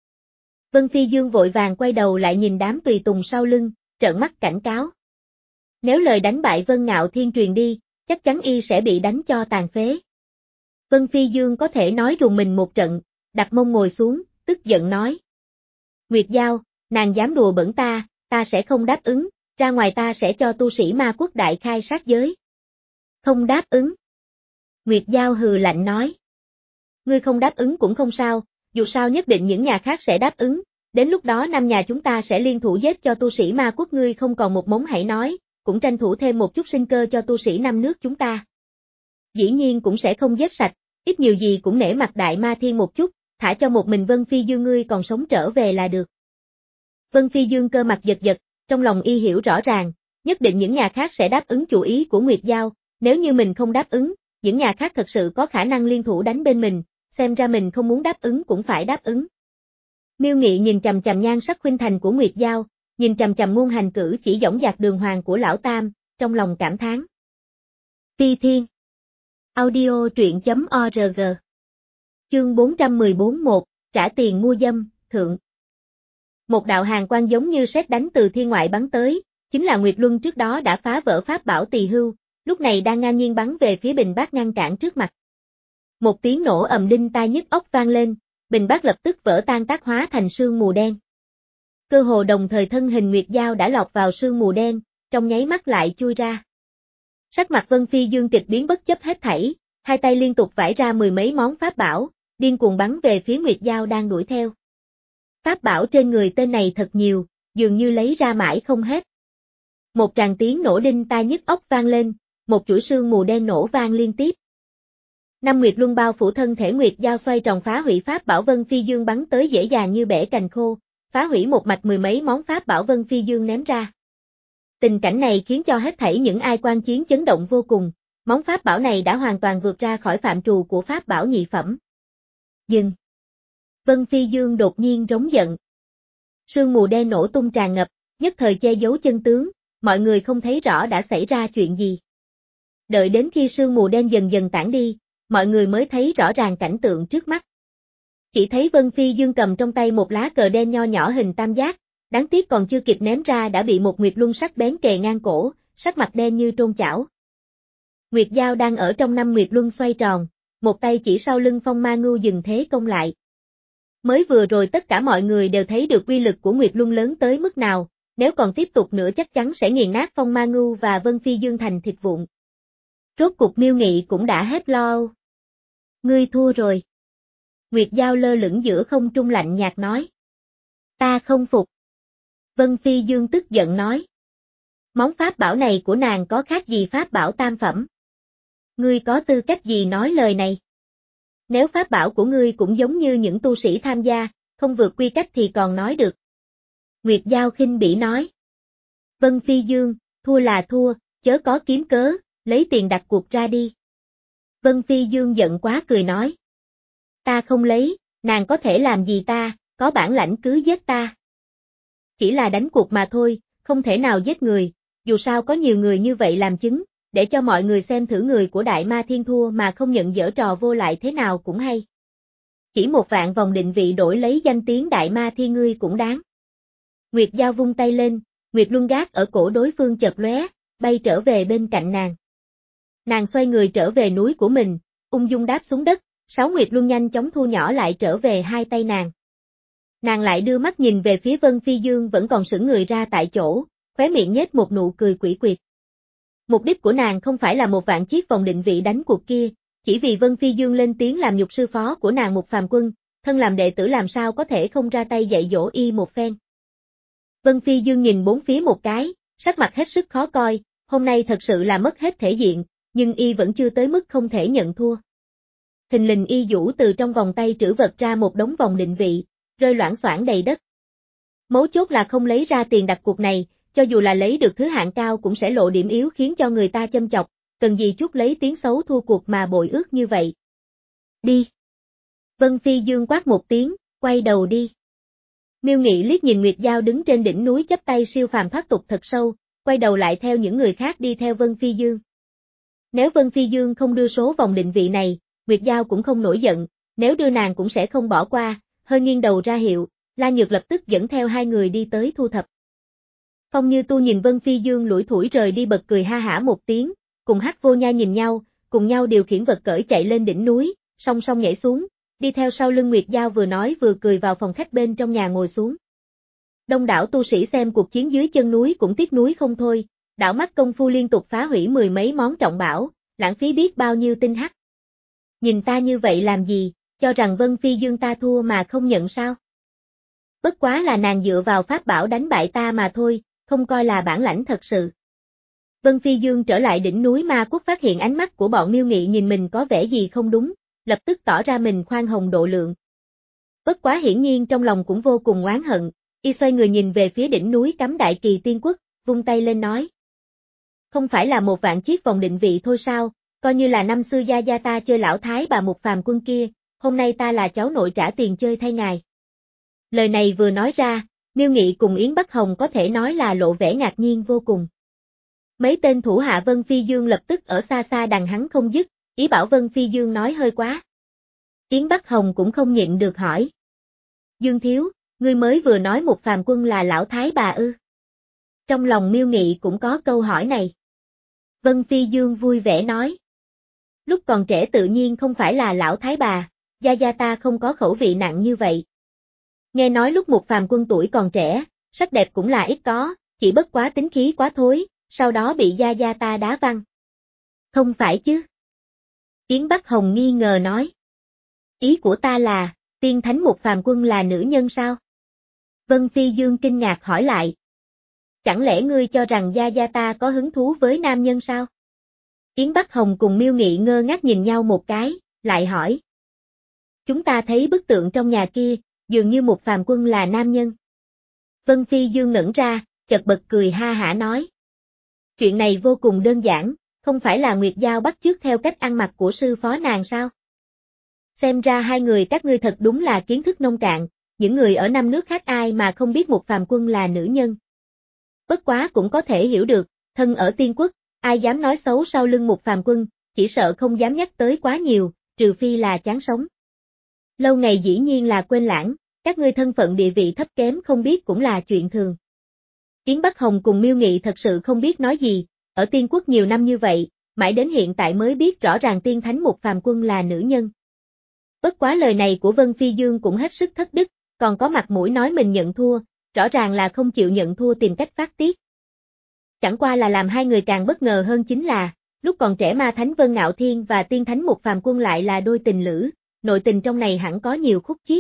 Speaker 1: Vân Phi Dương vội vàng quay đầu lại nhìn đám tùy tùng sau lưng, trợn mắt cảnh cáo. Nếu lời đánh bại Vân Ngạo Thiên truyền đi, chắc chắn y sẽ bị đánh cho tàn phế. Vân Phi Dương có thể nói rùng mình một trận, đặt mông ngồi xuống, tức giận nói. Nguyệt Giao, nàng dám đùa bẩn ta, ta sẽ không đáp ứng, ra ngoài ta sẽ cho tu sĩ ma quốc đại khai sát giới. Không đáp ứng. Nguyệt Giao hừ lạnh nói. Ngươi không đáp ứng cũng không sao, dù sao nhất định những nhà khác sẽ đáp ứng, đến lúc đó năm nhà chúng ta sẽ liên thủ giết cho tu sĩ ma quốc ngươi không còn một mống hãy nói, cũng tranh thủ thêm một chút sinh cơ cho tu sĩ năm nước chúng ta. Dĩ nhiên cũng sẽ không giết sạch, ít nhiều gì cũng nể mặt Đại Ma Thiên một chút, thả cho một mình Vân Phi Dương ngươi còn sống trở về là được. Vân Phi Dương cơ mặt giật giật, trong lòng y hiểu rõ ràng, nhất định những nhà khác sẽ đáp ứng chủ ý của Nguyệt Giao, nếu như mình không đáp ứng, những nhà khác thật sự có khả năng liên thủ đánh bên mình, xem ra mình không muốn đáp ứng cũng phải đáp ứng. Miêu Nghị nhìn chằm chằm nhan sắc khuynh thành của Nguyệt Giao, nhìn chằm chằm ngôn hành cử chỉ dõng dạc đường hoàng của lão tam, trong lòng cảm thán. Phi Thiên Audio truyện chấm org Chương bốn trăm mười bốn một, trả tiền mua dâm, thượng. Một đạo hàn quang giống như sét đánh từ thiên ngoại bắn tới, chính là Nguyệt Luân trước đó đã phá vỡ pháp bảo Tỳ Hưu, lúc này đang ngang nhiên bắn về phía bình bát ngăn cản trước mặt. Một tiếng nổ ầm đinh tai nhức óc vang lên, bình bát lập tức vỡ tan tác hóa thành sương mù đen. Cơ hồ đồng thời thân hình Nguyệt Giao đã lọt vào sương mù đen, trong nháy mắt lại chui ra. Sắc mặt Vân Phi Dương kịch biến bất chấp hết thảy, hai tay liên tục vải ra mười mấy món pháp bảo, điên cuồng bắn về phía Nguyệt Giao đang đuổi theo. Pháp bảo trên người tên này thật nhiều, dường như lấy ra mãi không hết. Một tràng tiếng nổ đinh tai nhức óc vang lên, một chuỗi sương mù đen nổ vang liên tiếp. Năm Nguyệt Luân bao phủ thân thể Nguyệt Giao xoay tròn phá hủy pháp bảo Vân Phi Dương bắn tới dễ dàng như bẻ cành khô, phá hủy một mạch mười mấy món pháp bảo Vân Phi Dương ném ra. Tình cảnh này khiến cho hết thảy những ai quan chiến chấn động vô cùng, món pháp bảo này đã hoàn toàn vượt ra khỏi phạm trù của pháp bảo nhị phẩm. Dừng! Vân Phi Dương đột nhiên rống giận. Sương mù đen nổ tung tràn ngập, nhất thời che giấu chân tướng, mọi người không thấy rõ đã xảy ra chuyện gì. Đợi đến khi sương mù đen dần dần tản đi, mọi người mới thấy rõ ràng cảnh tượng trước mắt. Chỉ thấy Vân Phi Dương cầm trong tay một lá cờ đen nho nhỏ hình tam giác, đáng tiếc còn chưa kịp ném ra đã bị một Nguyệt Luân sắc bén kề ngang cổ, sắc mặt đen như trôn chảo. Nguyệt Giao đang ở trong năm Nguyệt Luân xoay tròn, một tay chỉ sau lưng Phong Ma Ngưu dừng thế công lại. Mới vừa rồi tất cả mọi người đều thấy được uy lực của Nguyệt Luân lớn tới mức nào, nếu còn tiếp tục nữa chắc chắn sẽ nghiền nát Phong Ma Ngưu và Vân Phi Dương thành thịt vụn. Rốt cục Miêu Nghị cũng đã hết lo âu. Ngươi thua rồi. Nguyệt Giao lơ lửng giữa không trung lạnh nhạt nói. Ta không phục. Vân Phi Dương tức giận nói. Món pháp bảo này của nàng có khác gì pháp bảo tam phẩm? Ngươi có tư cách gì nói lời này? Nếu pháp bảo của ngươi cũng giống như những tu sĩ tham gia, không vượt quy cách thì còn nói được. Nguyệt Giao khinh bỉ nói. Vân Phi Dương, thua là thua, chớ có kiếm cớ, lấy tiền đặt cuộc ra đi. Vân Phi Dương giận quá cười nói. Ta không lấy, nàng có thể làm gì ta, có bản lãnh cứ giết ta. Chỉ là đánh cuộc mà thôi, không thể nào giết người, dù sao có nhiều người như vậy làm chứng, để cho mọi người xem thử người của Đại Ma Thiên thua mà không nhận giở trò vô lại thế nào cũng hay. Chỉ một vạn vòng định vị đổi lấy danh tiếng Đại Ma Thiên ngươi cũng đáng. Nguyệt Giao vung tay lên, Nguyệt Luân gác ở cổ đối phương chợt lóe, bay trở về bên cạnh nàng. Nàng xoay người trở về núi của mình, ung dung đáp xuống đất, sáu Nguyệt Luân nhanh chóng thu nhỏ lại trở về hai tay nàng. Nàng lại đưa mắt nhìn về phía Vân Phi Dương vẫn còn sững người ra tại chỗ, khóe miệng nhếch một nụ cười quỷ quyệt. Mục đích của nàng không phải là một vạn chiếc vòng định vị đánh cuộc kia, chỉ vì Vân Phi Dương lên tiếng làm nhục sư phó của nàng một phàm quân, thân làm đệ tử làm sao có thể không ra tay dạy dỗ y một phen. Vân Phi Dương nhìn bốn phía một cái, sắc mặt hết sức khó coi, hôm nay thật sự là mất hết thể diện, nhưng y vẫn chưa tới mức không thể nhận thua. Thình lình y vũ từ trong vòng tay trữ vật ra một đống vòng định vị, rơi loảng xoảng đầy đất. Mấu chốt là không lấy ra tiền đặt cuộc này, cho dù là lấy được thứ hạng cao cũng sẽ lộ điểm yếu khiến cho người ta châm chọc, cần gì chút lấy tiếng xấu thua cuộc mà bội ước như vậy. Đi. Vân Phi Dương quát một tiếng, quay đầu đi. Miêu Nghị liếc nhìn Nguyệt Giao đứng trên đỉnh núi chắp tay siêu phàm thoát tục thật sâu, quay đầu lại theo những người khác đi theo Vân Phi Dương. Nếu Vân Phi Dương không đưa số vòng định vị này, Nguyệt Giao cũng không nổi giận, nếu đưa nàng cũng sẽ không bỏ qua, hơi nghiêng đầu ra hiệu, La Nhược lập tức dẫn theo hai người đi tới thu thập. Phong Như Tu nhìn Vân Phi Dương lủi thủi rời đi bật cười ha hả một tiếng, cùng Hắc Vô Nha nhìn nhau, cùng nhau điều khiển vật cởi chạy lên đỉnh núi, song song nhảy xuống, đi theo sau lưng Nguyệt Giao vừa nói vừa cười vào phòng khách bên trong nhà ngồi xuống. Đông đảo tu sĩ xem cuộc chiến dưới chân núi cũng tiếc núi không thôi, đảo mắt công phu liên tục phá hủy mười mấy món trọng bảo, lãng phí biết bao nhiêu tinh hắc. Nhìn ta như vậy làm gì, cho rằng Vân Phi Dương ta thua mà không nhận sao? Bất quá là nàng dựa vào pháp bảo đánh bại ta mà thôi, không coi là bản lãnh thật sự. Vân Phi Dương trở lại đỉnh núi Ma Quốc phát hiện ánh mắt của bọn Miêu Nghị nhìn mình có vẻ gì không đúng, lập tức tỏ ra mình khoan hồng độ lượng. Bất quá hiển nhiên trong lòng cũng vô cùng oán hận, Y xoay người nhìn về phía đỉnh núi cắm Đại Kỳ Tiên Quốc, vung tay lên nói. Không phải là một vạn chiếc vòng định vị thôi sao, coi như là năm xưa gia gia ta chơi lão thái bà Mục Phàm Quân kia, hôm nay ta là cháu nội trả tiền chơi thay ngài. Lời này vừa nói ra, Miêu Nghị cùng Yến Bắc Hồng có thể nói là lộ vẻ ngạc nhiên vô cùng. Mấy tên thủ hạ Vân Phi Dương lập tức ở xa xa đằng hắn không dứt, ý bảo Vân Phi Dương nói hơi quá. Yến Bắc Hồng cũng không nhịn được hỏi. Dương Thiếu, ngươi mới vừa nói Mục Phàm Quân là lão thái bà ư? Trong lòng Miêu Nghị cũng có câu hỏi này. Vân Phi Dương vui vẻ nói. Lúc còn trẻ tự nhiên không phải là lão thái bà, gia gia ta không có khẩu vị nặng như vậy. Nghe nói lúc Mục Phàm Quân tuổi còn trẻ, sắc đẹp cũng là ít có, chỉ bất quá tính khí quá thối, sau đó bị gia gia ta đá văng. Không phải chứ? Yến Bắc Hồng nghi ngờ nói. Ý của ta là, tiên thánh Mục Phàm Quân là nữ nhân sao? Vân Phi Dương kinh ngạc hỏi lại. Chẳng lẽ ngươi cho rằng gia gia ta có hứng thú với nam nhân sao? Yến Bắc Hồng cùng Miêu Nghị ngơ ngác nhìn nhau một cái, lại hỏi. Chúng ta thấy bức tượng trong nhà kia, dường như Mục Phàm Quân là nam nhân. Vân Phi Dương ngẩn ra, chợt bật cười ha hả nói. Chuyện này vô cùng đơn giản, không phải là Nguyệt Giao bắt chước theo cách ăn mặc của sư phó nàng sao? Xem ra hai người các ngươi thật đúng là kiến thức nông cạn, những người ở năm nước khác ai mà không biết Mục Phàm Quân là nữ nhân. Bất quá cũng có thể hiểu được, thân ở Tiên Quốc, ai dám nói xấu sau lưng Mục Phàm Quân, chỉ sợ không dám nhắc tới quá nhiều, trừ phi là chán sống. Lâu ngày dĩ nhiên là quên lãng, các ngươi thân phận địa vị thấp kém không biết cũng là chuyện thường. Yến Bắc Hồng cùng Miêu Nghị thật sự không biết nói gì, ở Tiên Quốc nhiều năm như vậy, mãi đến hiện tại mới biết rõ ràng tiên thánh Mục Phàm Quân là nữ nhân. Bất quá lời này của Vân Phi Dương cũng hết sức thất đức, còn có mặt mũi nói mình nhận thua, rõ ràng là không chịu nhận thua tìm cách phát tiết. Chẳng qua là làm hai người càng bất ngờ hơn chính là, lúc còn trẻ ma thánh Vân Ngạo Thiên và tiên thánh Mục Phàm Quân lại là đôi tình lữ, nội tình trong này hẳn có nhiều khúc chiết.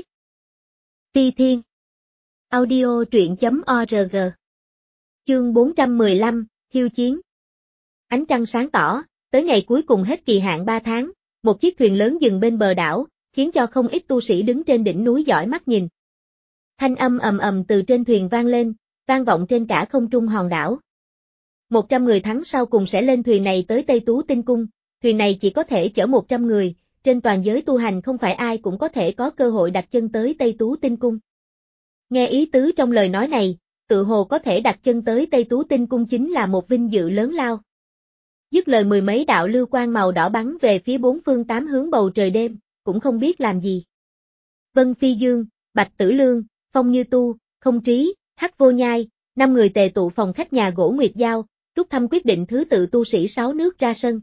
Speaker 1: Phi Thiên Audio truyện chấm org Chương bốn trăm mười lăm, Thiêu Chiến. Ánh trăng sáng tỏ, tới ngày cuối cùng hết kỳ hạn ba tháng, một chiếc thuyền lớn dừng bên bờ đảo, khiến cho không ít tu sĩ đứng trên đỉnh núi dõi mắt nhìn. Thanh âm ầm ầm từ trên thuyền vang lên, vang vọng trên cả không trung hòn đảo. một trăm người thắng sau cùng sẽ lên thuyền này tới Tây Tú Tinh Cung, thuyền này chỉ có thể chở một trăm người, trên toàn giới tu hành không phải ai cũng có thể có cơ hội đặt chân tới Tây Tú Tinh Cung. Nghe ý tứ trong lời nói này, tự hồ có thể đặt chân tới Tây Tú Tinh Cung chính là một vinh dự lớn lao. Dứt lời mười mấy đạo lưu quang màu đỏ bắn về phía bốn phương tám hướng bầu trời đêm, cũng không biết làm gì. Vân Phi Dương, Bạch Tử Lương, Phong Như Tu, Không Trí, Hắc Vô Nhai, năm người tề tụ phòng khách nhà gỗ Nguyệt Giao, rút thăm quyết định thứ tự tu sĩ sáu nước ra sân.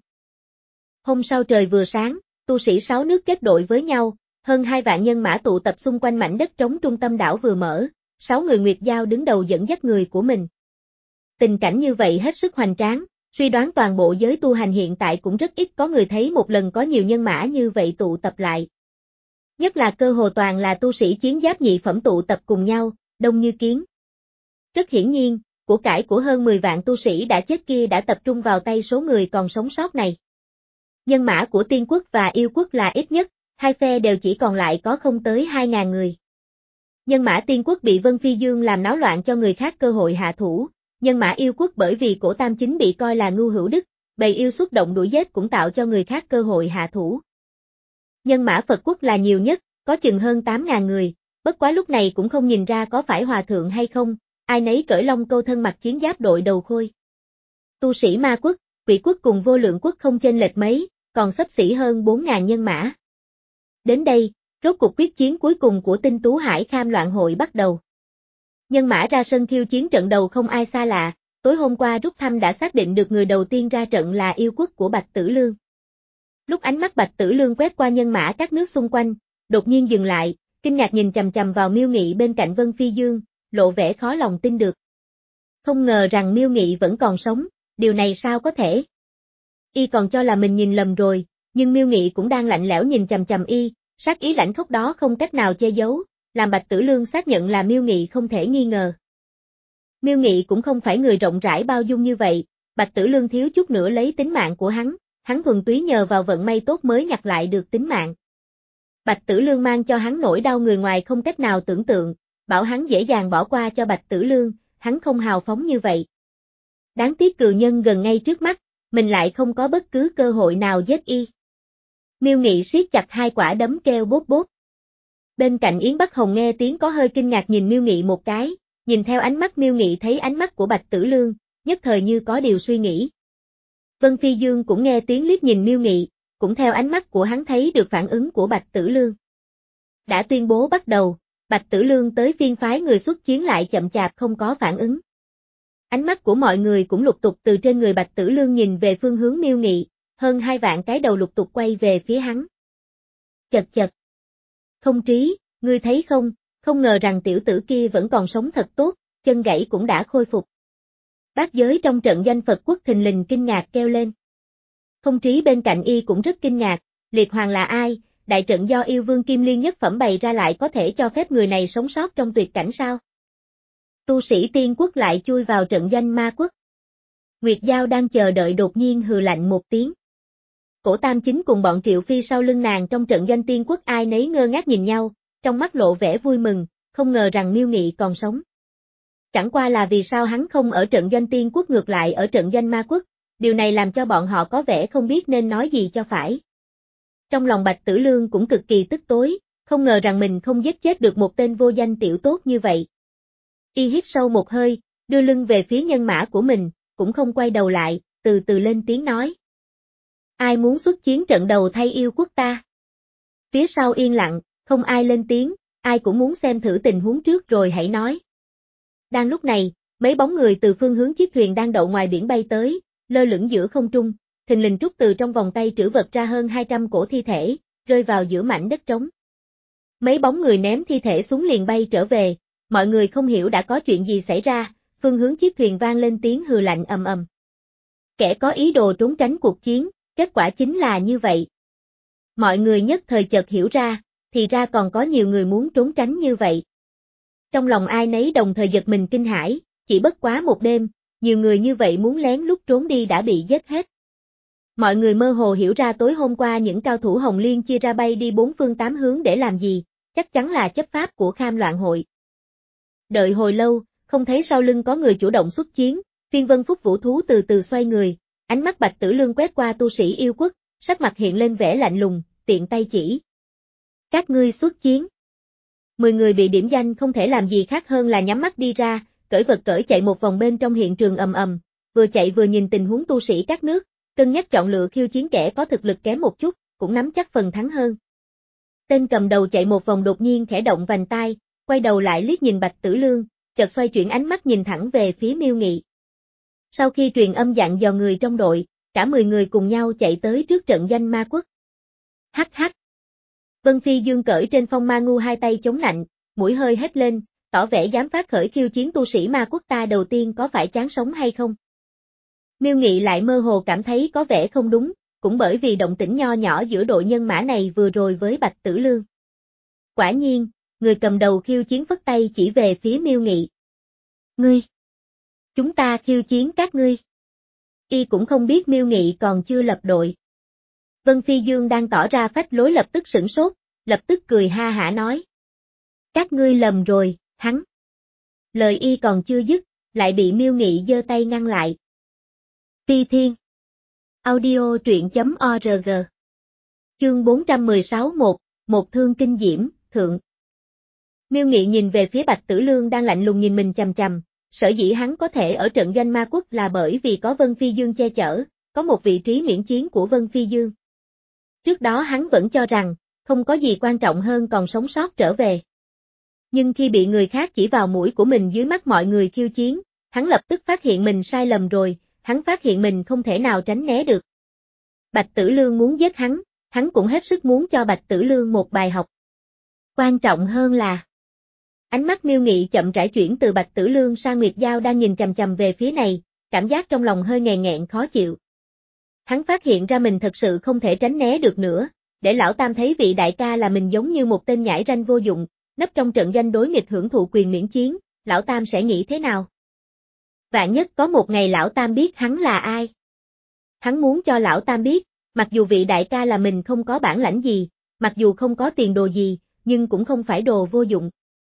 Speaker 1: Hôm sau trời vừa sáng, tu sĩ sáu nước kết đội với nhau, hơn hai vạn nhân mã tụ tập xung quanh mảnh đất trống trung tâm đảo vừa mở, sáu người Nguyệt Giao đứng đầu dẫn dắt người của mình. Tình cảnh như vậy hết sức hoành tráng, suy đoán toàn bộ giới tu hành hiện tại cũng rất ít có người thấy một lần có nhiều nhân mã như vậy tụ tập lại. Nhất là cơ hồ toàn là tu sĩ chiến giáp nhị phẩm tụ tập cùng nhau, đông như kiến. Rất hiển nhiên, của cải của hơn mười vạn tu sĩ đã chết kia đã tập trung vào tay số người còn sống sót này. Nhân mã của Tiên Quốc và Yêu Quốc là ít nhất, hai phe đều chỉ còn lại có không tới hai ngàn người. Nhân mã Tiên Quốc bị Vân Phi Dương làm náo loạn cho người khác cơ hội hạ thủ, nhân mã Yêu Quốc bởi vì Cổ Tam Chính bị coi là ngu hữu đức, bầy yêu xúc động đuổi giết cũng tạo cho người khác cơ hội hạ thủ. Nhân mã Phật Quốc là nhiều nhất, có chừng hơn tám ngàn người, bất quá lúc này cũng không nhìn ra có phải hòa thượng hay không, ai nấy cởi lông câu thân mặc chiến giáp đội đầu khôi. Tu sĩ Ma Quốc, Quỷ Quốc cùng Vô Lượng Quốc không chênh lệch mấy, còn xấp xỉ hơn bốn ngàn nhân mã. Đến đây, rốt cuộc quyết chiến cuối cùng của Tinh Tú Hải Kham Loạn Hội bắt đầu. Nhân mã ra sân khiêu chiến trận đầu không ai xa lạ, tối hôm qua rút thăm đã xác định được người đầu tiên ra trận là Yêu Quốc của Bạch Tử Lương. Lúc ánh mắt Bạch Tử Lương quét qua nhân mã các nước xung quanh, đột nhiên dừng lại, kinh ngạc nhìn chằm chằm vào Miêu Nghị bên cạnh Vân Phi Dương, lộ vẻ khó lòng tin được. Không ngờ rằng Miêu Nghị vẫn còn sống, điều này sao có thể? Y còn cho là mình nhìn lầm rồi, nhưng Miêu Nghị cũng đang lạnh lẽo nhìn chằm chằm y, sát ý lãnh khốc đó không cách nào che giấu, làm Bạch Tử Lương xác nhận là Miêu Nghị không thể nghi ngờ. Miêu Nghị cũng không phải người rộng rãi bao dung như vậy, Bạch Tử Lương thiếu chút nữa lấy tính mạng của hắn, hắn thuần túy nhờ vào vận may tốt mới nhặt lại được tính mạng. Bạch Tử Lương mang cho hắn nỗi đau người ngoài không cách nào tưởng tượng, bảo hắn dễ dàng bỏ qua cho Bạch Tử Lương, hắn không hào phóng như vậy. Đáng tiếc cừu nhân gần ngay trước mắt, mình lại không có bất cứ cơ hội nào giết y. Miêu Nghị siết chặt hai quả đấm kêu bốp bốp. Bên cạnh Yến Bắc Hồng nghe tiếng có hơi kinh ngạc nhìn Miêu Nghị một cái, nhìn theo ánh mắt Miêu Nghị thấy ánh mắt của Bạch Tử Lương, nhất thời như có điều suy nghĩ. Vân Phi Dương cũng nghe tiếng liếc nhìn Miêu Nghị, cũng theo ánh mắt của hắn thấy được phản ứng của Bạch Tử Lương. Đã tuyên bố bắt đầu, Bạch Tử Lương tới phiên phái người xuất chiến lại chậm chạp không có phản ứng. Ánh mắt của mọi người cũng lục tục từ trên người Bạch Tử Lương nhìn về phương hướng Miêu Nghị, hơn hai vạn cái đầu lục tục quay về phía hắn. Chật chật. Không Trí, ngươi thấy không, không ngờ rằng tiểu tử kia vẫn còn sống thật tốt, chân gãy cũng đã khôi phục. Bát giới trong trận doanh Phật quốc thình lình kinh ngạc kêu lên. Không Trí bên cạnh y cũng rất kinh ngạc, Liệt Hoàng là ai, đại trận do yêu vương Kim Liên nhất phẩm bày ra lại có thể cho phép người này sống sót trong tuyệt cảnh sao? Tu sĩ tiên quốc lại chui vào trận doanh ma quốc. Nguyệt Giao đang chờ đợi đột nhiên hừ lạnh một tiếng. Cổ Tam Chính cùng bọn Triệu Phi sau lưng nàng trong trận doanh tiên quốc ai nấy ngơ ngác nhìn nhau, trong mắt lộ vẻ vui mừng, không ngờ rằng Miêu Nghị còn sống. Chẳng qua là vì sao hắn không ở trận doanh tiên quốc ngược lại ở trận doanh ma quốc, điều này làm cho bọn họ có vẻ không biết nên nói gì cho phải. Trong lòng Bạch Tử Lương cũng cực kỳ tức tối, không ngờ rằng mình không giết chết được một tên vô danh tiểu tốt như vậy. Y hít sâu một hơi, đưa lưng về phía nhân mã của mình, cũng không quay đầu lại, từ từ lên tiếng nói. Ai muốn xuất chiến trận đầu thay yêu quốc ta? Phía sau yên lặng, không ai lên tiếng, ai cũng muốn xem thử tình huống trước rồi hãy nói. Đang lúc này, mấy bóng người từ phương hướng chiếc thuyền đang đậu ngoài biển bay tới, lơ lửng giữa không trung, thình lình trút từ trong vòng tay trữ vật ra hơn hai trăm cổ thi thể, rơi vào giữa mảnh đất trống. Mấy bóng người ném thi thể xuống liền bay trở về, mọi người không hiểu đã có chuyện gì xảy ra, phương hướng chiếc thuyền vang lên tiếng hừ lạnh ầm ầm. Kẻ có ý đồ trốn tránh cuộc chiến, kết quả chính là như vậy. Mọi người nhất thời chợt hiểu ra, thì ra còn có nhiều người muốn trốn tránh như vậy. Trong lòng ai nấy đồng thời giật mình kinh hãi, chỉ bất quá một đêm, nhiều người như vậy muốn lén lút trốn đi đã bị giết hết. Mọi người mơ hồ hiểu ra tối hôm qua những cao thủ Hồng Liên chia ra bay đi bốn phương tám hướng để làm gì, chắc chắn là chấp pháp của Kham Loạn hội. Đợi hồi lâu, không thấy sau lưng có người chủ động xuất chiến, Phiên Vân Phúc Vũ Thú từ từ xoay người, ánh mắt Bạch Tử Lương quét qua tu sĩ yêu quốc, sắc mặt hiện lên vẻ lạnh lùng, tiện tay chỉ. Các ngươi xuất chiến. Mười người bị điểm danh không thể làm gì khác hơn là nhắm mắt đi ra, cởi vật cởi chạy một vòng bên trong hiện trường ầm ầm, vừa chạy vừa nhìn tình huống tu sĩ các nước, cân nhắc chọn lựa khiêu chiến kẻ có thực lực kém một chút, cũng nắm chắc phần thắng hơn. Tên cầm đầu chạy một vòng đột nhiên khẽ động vành tai, quay đầu lại liếc nhìn Bạch Tử Lương, chợt xoay chuyển ánh mắt nhìn thẳng về phía Miêu Nghị. Sau khi truyền âm dặn dò người trong đội, cả mười người cùng nhau chạy tới trước trận doanh ma quốc. Hắc hắc. Vân Phi Dương cởi trên phong ma ngu hai tay chống lạnh, mũi hơi hét lên, tỏ vẻ dám phát khởi khiêu chiến tu sĩ ma quốc ta đầu tiên có phải chán sống hay không. Miêu Nghị lại mơ hồ cảm thấy có vẻ không đúng, cũng bởi vì động tĩnh nho nhỏ giữa đội nhân mã này vừa rồi với Bạch Tử Lương. Quả nhiên, người cầm đầu khiêu chiến phất tay chỉ về phía Miêu Nghị. Ngươi! Chúng ta khiêu chiến các ngươi. Y cũng không biết Miêu Nghị còn chưa lập đội. Vân Phi Dương đang tỏ ra phách lối lập tức sửng sốt, lập tức cười ha hả nói. Các ngươi lầm rồi, hắn. Lời Y còn chưa dứt, lại bị Miêu Nghị giơ tay ngăn lại. Phi Thiên. Audio truyện chấm org. Chương bốn trăm mười sáu một, một thương kinh diễm, thượng. Miêu Nghị nhìn về phía Bạch Tử Lương đang lạnh lùng nhìn mình chằm chằm, sở dĩ hắn có thể ở trận doanh ma quốc là bởi vì có Vân Phi Dương che chở, có một vị trí miễn chiến của Vân Phi Dương. Trước đó hắn vẫn cho rằng, không có gì quan trọng hơn còn sống sót trở về. Nhưng khi bị người khác chỉ vào mũi của mình dưới mắt mọi người khiêu chiến, hắn lập tức phát hiện mình sai lầm rồi, hắn phát hiện mình không thể nào tránh né được. Bạch Tử Lương muốn giết hắn, hắn cũng hết sức muốn cho Bạch Tử Lương một bài học. Quan trọng hơn là, ánh mắt Miêu Nghị chậm rãi chuyển từ Bạch Tử Lương sang Nguyệt Giao đang nhìn chằm chằm về phía này, cảm giác trong lòng hơi nghèn nghẹn khó chịu. Hắn phát hiện ra mình thật sự không thể tránh né được nữa, để lão tam thấy vị đại ca là mình giống như một tên nhãi ranh vô dụng, nấp trong trận doanh đối nghịch hưởng thụ quyền miễn chiến, lão tam sẽ nghĩ thế nào? Vạn nhất có một ngày lão tam biết hắn là ai. Hắn muốn cho lão tam biết, mặc dù vị đại ca là mình không có bản lãnh gì, mặc dù không có tiền đồ gì, nhưng cũng không phải đồ vô dụng.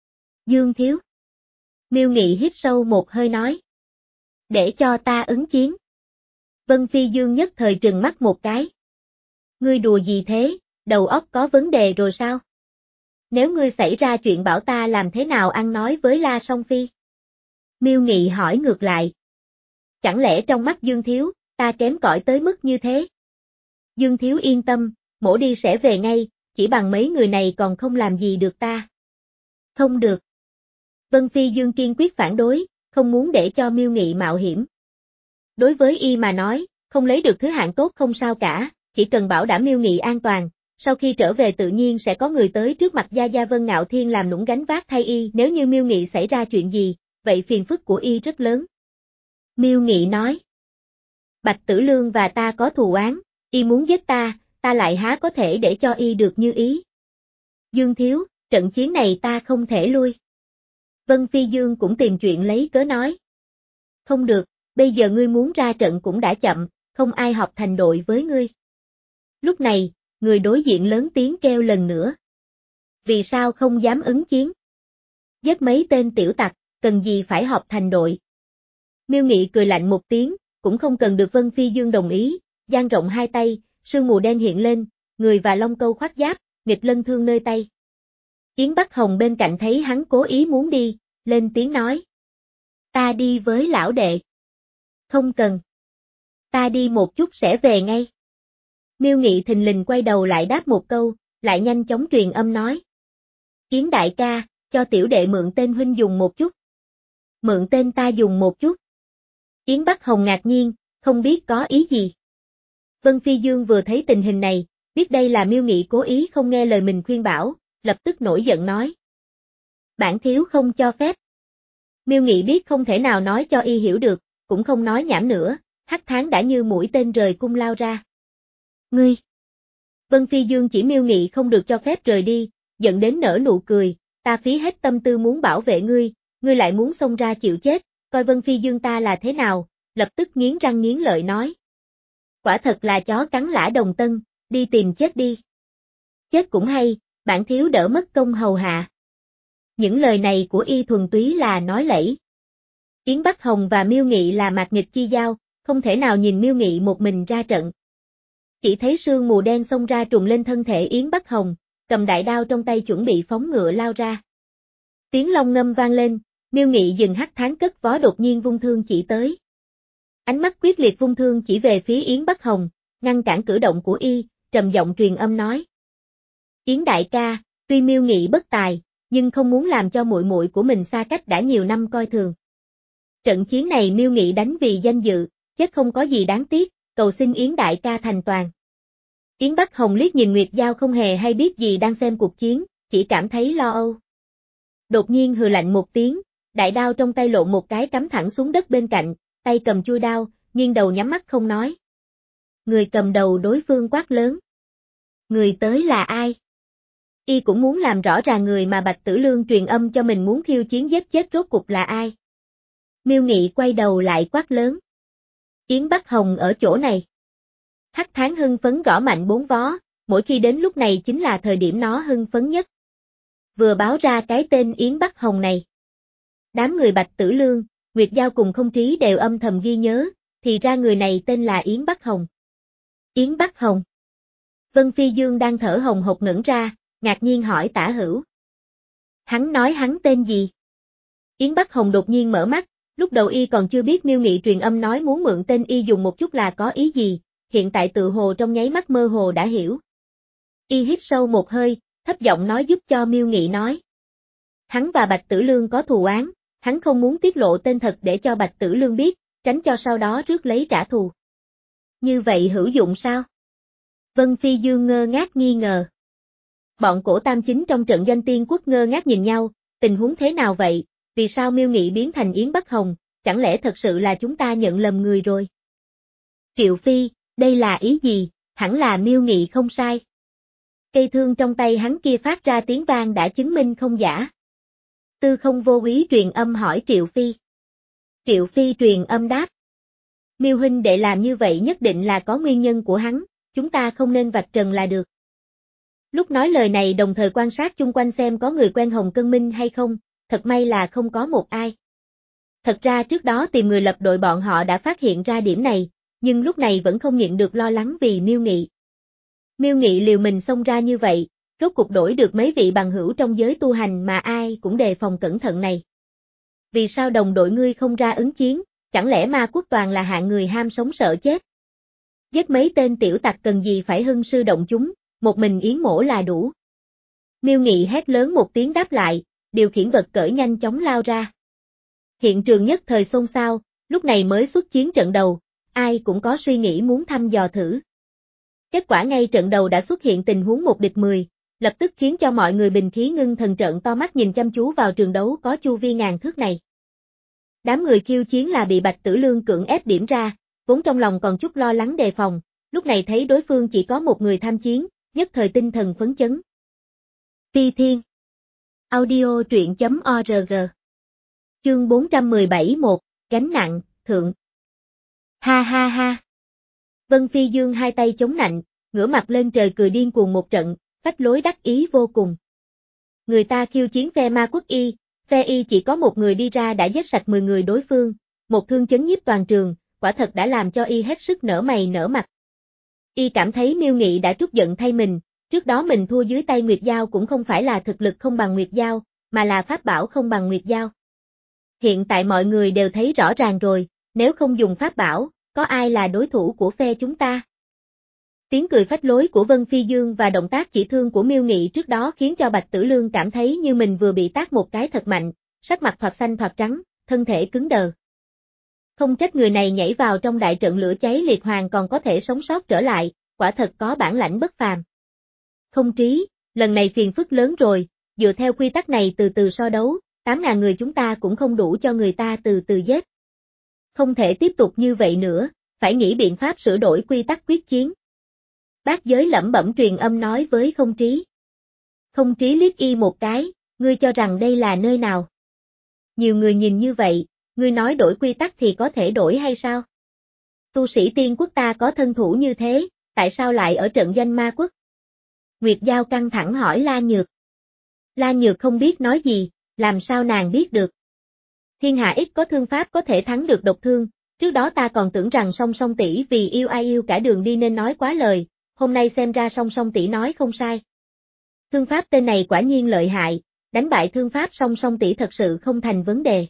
Speaker 1: Dương Thiếu. Miêu Nghị hít sâu một hơi nói. Để cho ta ứng chiến. Vân Phi Dương nhất thời trừng mắt một cái. Ngươi đùa gì thế, đầu óc có vấn đề rồi sao? Nếu ngươi xảy ra chuyện bảo ta làm thế nào ăn nói với La Song Phi? Miêu Nghị hỏi ngược lại. Chẳng lẽ trong mắt Dương Thiếu, ta kém cỏi tới mức như thế? Dương Thiếu yên tâm, mổ đi sẽ về ngay, chỉ bằng mấy người này còn không làm gì được ta. Không được. Vân Phi Dương kiên quyết phản đối, không muốn để cho Miêu Nghị mạo hiểm. Đối với y mà nói, không lấy được thứ hạng tốt không sao cả, chỉ cần bảo đảm Miêu Nghị an toàn, sau khi trở về tự nhiên sẽ có người tới trước mặt Gia Gia Vân Ngạo Thiên làm nũng gánh vác thay y, nếu như Miêu Nghị xảy ra chuyện gì, vậy phiền phức của y rất lớn. Miêu Nghị nói. Bạch Tử Lương và ta có thù oán, y muốn giết ta, ta lại há có thể để cho y được như ý. Dương Thiếu, trận chiến này ta không thể lui. Vân Phi Dương cũng tìm chuyện lấy cớ nói. Không được, bây giờ ngươi muốn ra trận cũng đã chậm, không ai họp thành đội với ngươi. Lúc này, người đối diện lớn tiếng kêu lần nữa. Vì sao không dám ứng chiến? Giết mấy tên tiểu tặc, cần gì phải họp thành đội? Miêu Nghị cười lạnh một tiếng, cũng không cần được Vân Phi Dương đồng ý, dang rộng hai tay, sương mù đen hiện lên, người và long câu khoác giáp, nghịch lân thương nơi tay. Yến Bắc Hồng bên cạnh thấy hắn cố ý muốn đi, lên tiếng nói. Ta đi với lão đệ. Không cần. Ta đi một chút sẽ về ngay. Miêu Nghị thình lình quay đầu lại đáp một câu, lại nhanh chóng truyền âm nói. Yến đại ca, cho tiểu đệ mượn tên huynh dùng một chút. Mượn tên ta dùng một chút. Yến Bắc Hồng ngạc nhiên, không biết có ý gì. Vân Phi Dương vừa thấy tình hình này, biết đây là Miêu Nghị cố ý không nghe lời mình khuyên bảo, lập tức nổi giận nói. Bản thiếu không cho phép. Miêu Nghị biết không thể nào nói cho y hiểu được, cũng không nói nhảm nữa, hắc tháng đã như mũi tên rời cung lao ra. Ngươi! Vân Phi Dương chỉ Miêu Nghị không được cho phép rời đi, giận đến nở nụ cười, ta phí hết tâm tư muốn bảo vệ ngươi, ngươi lại muốn xông ra chịu chết, coi Vân Phi Dương ta là thế nào, lập tức nghiến răng nghiến lợi nói. Quả thật là chó cắn lã đồng tân, đi tìm chết đi. Chết cũng hay, bản thiếu đỡ mất công hầu hạ. Những lời này của y thuần túy là nói lẫy. Yến Bắc Hồng và Miêu Nghị là mạc nghịch chi giao, không thể nào nhìn Miêu Nghị một mình ra trận. Chỉ thấy sương mù đen xông ra trùng lên thân thể Yến Bắc Hồng, cầm đại đao trong tay chuẩn bị phóng ngựa lao ra. Tiếng long ngâm vang lên, Miêu Nghị dừng hắc tháng cất vó đột nhiên vung thương chỉ tới. Ánh mắt quyết liệt vung thương chỉ về phía Yến Bắc Hồng, ngăn cản cử động của y, trầm giọng truyền âm nói. Yến đại ca, tuy Miêu Nghị bất tài, nhưng không muốn làm cho muội muội của mình xa cách đã nhiều năm coi thường. Trận chiến này Miêu Nghị đánh vì danh dự, chết không có gì đáng tiếc, cầu xin Yến đại ca thành toàn. Yến Bắc Hồng liếc nhìn Nguyệt Giao không hề hay biết gì đang xem cuộc chiến, chỉ cảm thấy lo âu. Đột nhiên hừ lạnh một tiếng, đại đao trong tay lộn một cái cắm thẳng xuống đất bên cạnh, tay cầm chuôi đao, nghiêng đầu nhắm mắt không nói. Người cầm đầu đối phương quát lớn. Người tới là ai? Y cũng muốn làm rõ ràng người mà Bạch Tử Lương truyền âm cho mình muốn khiêu chiến giết chết rốt cục là ai. Miêu Nghị quay đầu lại quát lớn. Yến Bắc Hồng ở chỗ này. Hắc tháng hưng phấn gõ mạnh bốn vó, mỗi khi đến lúc này chính là thời điểm nó hưng phấn nhất. Vừa báo ra cái tên Yến Bắc Hồng này. Đám người Bạch Tử Lương, Nguyệt Giao cùng Không Trí đều âm thầm ghi nhớ, thì ra người này tên là Yến Bắc Hồng. Yến Bắc Hồng. Vân Phi Dương đang thở hồng hộc ngẩn ra, ngạc nhiên hỏi Tả Hữu. Hắn nói hắn tên gì? Yến Bắc Hồng đột nhiên mở mắt, lúc đầu y còn chưa biết Miêu Nghị truyền âm nói muốn mượn tên y dùng một chút là có ý gì, hiện tại tự hồ trong nháy mắt mơ hồ đã hiểu. Y hít sâu một hơi, thấp giọng nói giúp cho Miêu Nghị nói. Hắn và Bạch Tử Lương có thù oán, hắn không muốn tiết lộ tên thật để cho Bạch Tử Lương biết, tránh cho sau đó rước lấy trả thù. Như vậy hữu dụng sao? Vân Phi Dương ngơ ngác nghi ngờ. Bọn cổ tam chính trong trận Doanh Tiên Quốc ngơ ngác nhìn nhau, tình huống thế nào vậy, vì sao Miêu Nghị biến thành Yến Bắc Hồng, chẳng lẽ thật sự là chúng ta nhận lầm người rồi? Triệu Phi, đây là ý gì, hẳn là Miêu Nghị không sai. Cây thương trong tay hắn kia phát ra tiếng vang đã chứng minh không giả. Tư Không vô úy truyền âm hỏi Triệu Phi. Triệu Phi truyền âm đáp. Miêu huynh đệ làm như vậy nhất định là có nguyên nhân của hắn, chúng ta không nên vạch trần là được. Lúc nói lời này đồng thời quan sát chung quanh xem có người quen Hồng Cân Minh hay không, thật may là không có một ai. Thật ra trước đó tìm người lập đội bọn họ đã phát hiện ra điểm này, nhưng lúc này vẫn không nhịn được lo lắng vì Miêu Nghị. Miêu Nghị liều mình xông ra như vậy, rốt cục đổi được mấy vị bằng hữu trong giới tu hành mà ai cũng đề phòng cẩn thận này. Vì sao đồng đội ngươi không ra ứng chiến, chẳng lẽ Ma Quốc toàn là hạng người ham sống sợ chết? Giết mấy tên tiểu tặc cần gì phải hưng sư động chúng, một mình Yến Mỗ là đủ. Miêu Nghị hét lớn một tiếng đáp lại, điều khiển vật cởi nhanh chóng lao ra. Hiện trường nhất thời xôn xao, lúc này mới xuất chiến trận đầu, ai cũng có suy nghĩ muốn thăm dò thử. Kết quả ngay trận đầu đã xuất hiện tình huống một địch mười, lập tức khiến cho mọi người bình khí ngưng thần trợn to mắt nhìn chăm chú vào trường đấu có chu vi ngàn thước này. Đám người khiêu chiến là bị Bạch Tử Lương cưỡng ép điểm ra, vốn trong lòng còn chút lo lắng đề phòng, lúc này thấy đối phương chỉ có một người tham chiến, nhất thời tinh thần phấn chấn. Phi Thiên Audio truyện chấm org Chương bốn trăm mười bảy một, gánh nặng, thượng. Ha ha ha. Vân Phi Dương hai tay chống nạnh, ngửa mặt lên trời cười điên cuồng một trận, phách lối đắc ý vô cùng. Người ta khiêu chiến phe Ma Quốc Y, phe Y chỉ có một người đi ra đã giết sạch mười người đối phương, một thương chấn nhiếp toàn trường, quả thật đã làm cho Y hết sức nở mày nở mặt. Y cảm thấy Miêu Nghị đã trút giận thay mình, trước đó mình thua dưới tay Nguyệt Giao cũng không phải là thực lực không bằng Nguyệt Giao, mà là pháp bảo không bằng Nguyệt Giao. Hiện tại mọi người đều thấy rõ ràng rồi, nếu không dùng pháp bảo, có ai là đối thủ của phe chúng ta? Tiếng cười phách lối của Vân Phi Dương và động tác chỉ thương của Miêu Nghị trước đó khiến cho Bạch Tử Lương cảm thấy như mình vừa bị tát một cái thật mạnh, sắc mặt thoạt xanh thoạt trắng, thân thể cứng đờ. Không trách người này nhảy vào trong đại trận lửa cháy liệt hoàng còn có thể sống sót trở lại, quả thật có bản lãnh bất phàm. Không trí, lần này phiền phức lớn rồi, dựa theo quy tắc này từ từ so đấu, tám ngàn người chúng ta cũng không đủ cho người ta từ từ giết. Không thể tiếp tục như vậy nữa, phải nghĩ biện pháp sửa đổi quy tắc quyết chiến. Bác giới lẩm bẩm truyền âm nói với Không Trí. Không Trí liếc Y một cái, ngươi cho rằng đây là nơi nào? Nhiều người nhìn như vậy, ngươi nói đổi quy tắc thì có thể đổi hay sao? Tu sĩ Tiên Quốc ta có thân thủ như thế, tại sao lại ở trận doanh Ma Quốc? Nguyệt Giao căng thẳng hỏi La Nhược. La Nhược không biết nói gì, làm sao nàng biết được? Thiên hạ ít có thương pháp có thể thắng được độc thương, trước đó ta còn tưởng rằng Song Song tỷ vì yêu ai yêu cả đường đi nên nói quá lời, hôm nay xem ra Song Song tỷ nói không sai. Thương pháp tên này quả nhiên lợi hại, đánh bại thương pháp Song Song tỷ thật sự không thành vấn đề.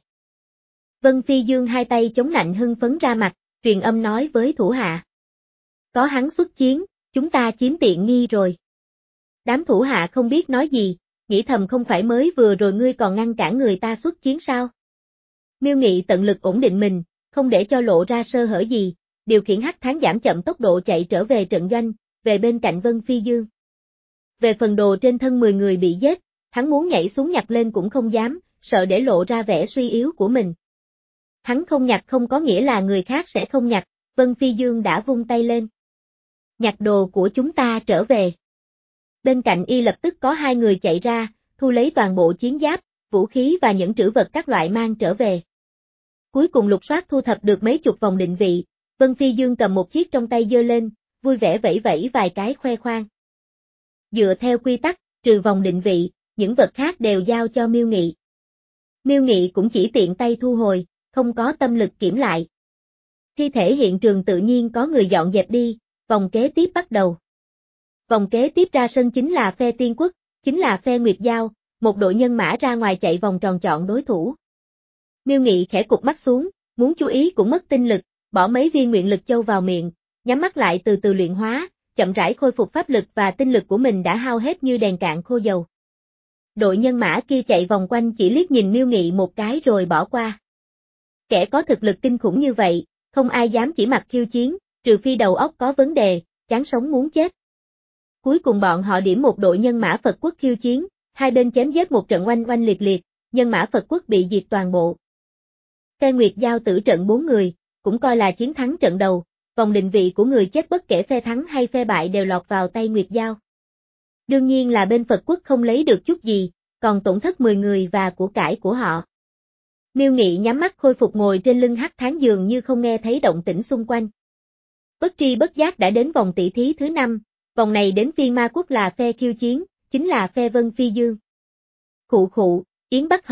Speaker 1: Vân Phi Dương hai tay chống nạnh hưng phấn ra mặt, truyền âm nói với thủ hạ. Có hắn xuất chiến, chúng ta chiếm tiện nghi rồi. Đám thủ hạ không biết nói gì, nghĩ thầm không phải mới vừa rồi ngươi còn ngăn cản người ta xuất chiến sao? Miêu Nghị tận lực ổn định mình, không để cho lộ ra sơ hở gì, điều khiển hắc tháng giảm chậm tốc độ chạy trở về trận doanh, về bên cạnh Vân Phi Dương. Về phần đồ trên thân mười người bị giết, hắn muốn nhảy xuống nhặt lên cũng không dám, sợ để lộ ra vẻ suy yếu của mình. Hắn không nhặt không có nghĩa là người khác sẽ không nhặt, Vân Phi Dương đã vung tay lên. Nhặt đồ của chúng ta trở về. Bên cạnh Y lập tức có hai người chạy ra, thu lấy toàn bộ chiến giáp, vũ khí và những trữ vật các loại mang trở về. Cuối cùng lục soát thu thập được mấy chục vòng định vị, Vân Phi Dương cầm một chiếc trong tay giơ lên, vui vẻ vẫy vẫy vài cái khoe khoang. Dựa theo quy tắc, trừ vòng định vị, những vật khác đều giao cho Miêu Nghị. Miêu Nghị cũng chỉ tiện tay thu hồi, không có tâm lực kiểm lại. Thi thể hiện trường tự nhiên có người dọn dẹp đi, vòng kế tiếp bắt đầu. Vòng kế tiếp ra sân chính là phe Tiên Quốc, chính là phe Nguyệt Giao, một đội nhân mã ra ngoài chạy vòng tròn chọn đối thủ. Miêu Nghị khẽ cụp mắt xuống, muốn chú ý cũng mất tinh lực, bỏ mấy viên nguyện lực châu vào miệng, nhắm mắt lại từ từ luyện hóa, chậm rãi khôi phục pháp lực và tinh lực của mình đã hao hết như đèn cạn khô dầu. Đội nhân mã kia chạy vòng quanh chỉ liếc nhìn Miêu Nghị một cái rồi bỏ qua. Kẻ có thực lực kinh khủng như vậy, không ai dám chỉ mặt khiêu chiến, trừ phi đầu óc có vấn đề, chán sống muốn chết. Cuối cùng bọn họ điểm một đội nhân mã Phật Quốc khiêu chiến, hai bên chém giết một trận oanh oanh liệt liệt, nhân mã Phật Quốc bị diệt toàn bộ. Phe Nguyệt Giao tử trận bốn người, cũng coi là chiến thắng trận đầu, vòng định vị của người chết bất kể phe thắng hay phe bại đều lọt vào tay Nguyệt Giao. Đương nhiên là bên Phật Quốc không lấy được chút gì, còn tổn thất mười người và của cải của họ. Miêu Nghị nhắm mắt khôi phục ngồi trên lưng hắc tháng dường như không nghe thấy động tĩnh xung quanh. Bất tri bất giác đã đến vòng tỷ thí thứ năm, vòng này đến phiên Ma Quốc là phe khiêu chiến, chính là phe Vân Phi Dương. Khụ khụ, Yến Bắc Hồng,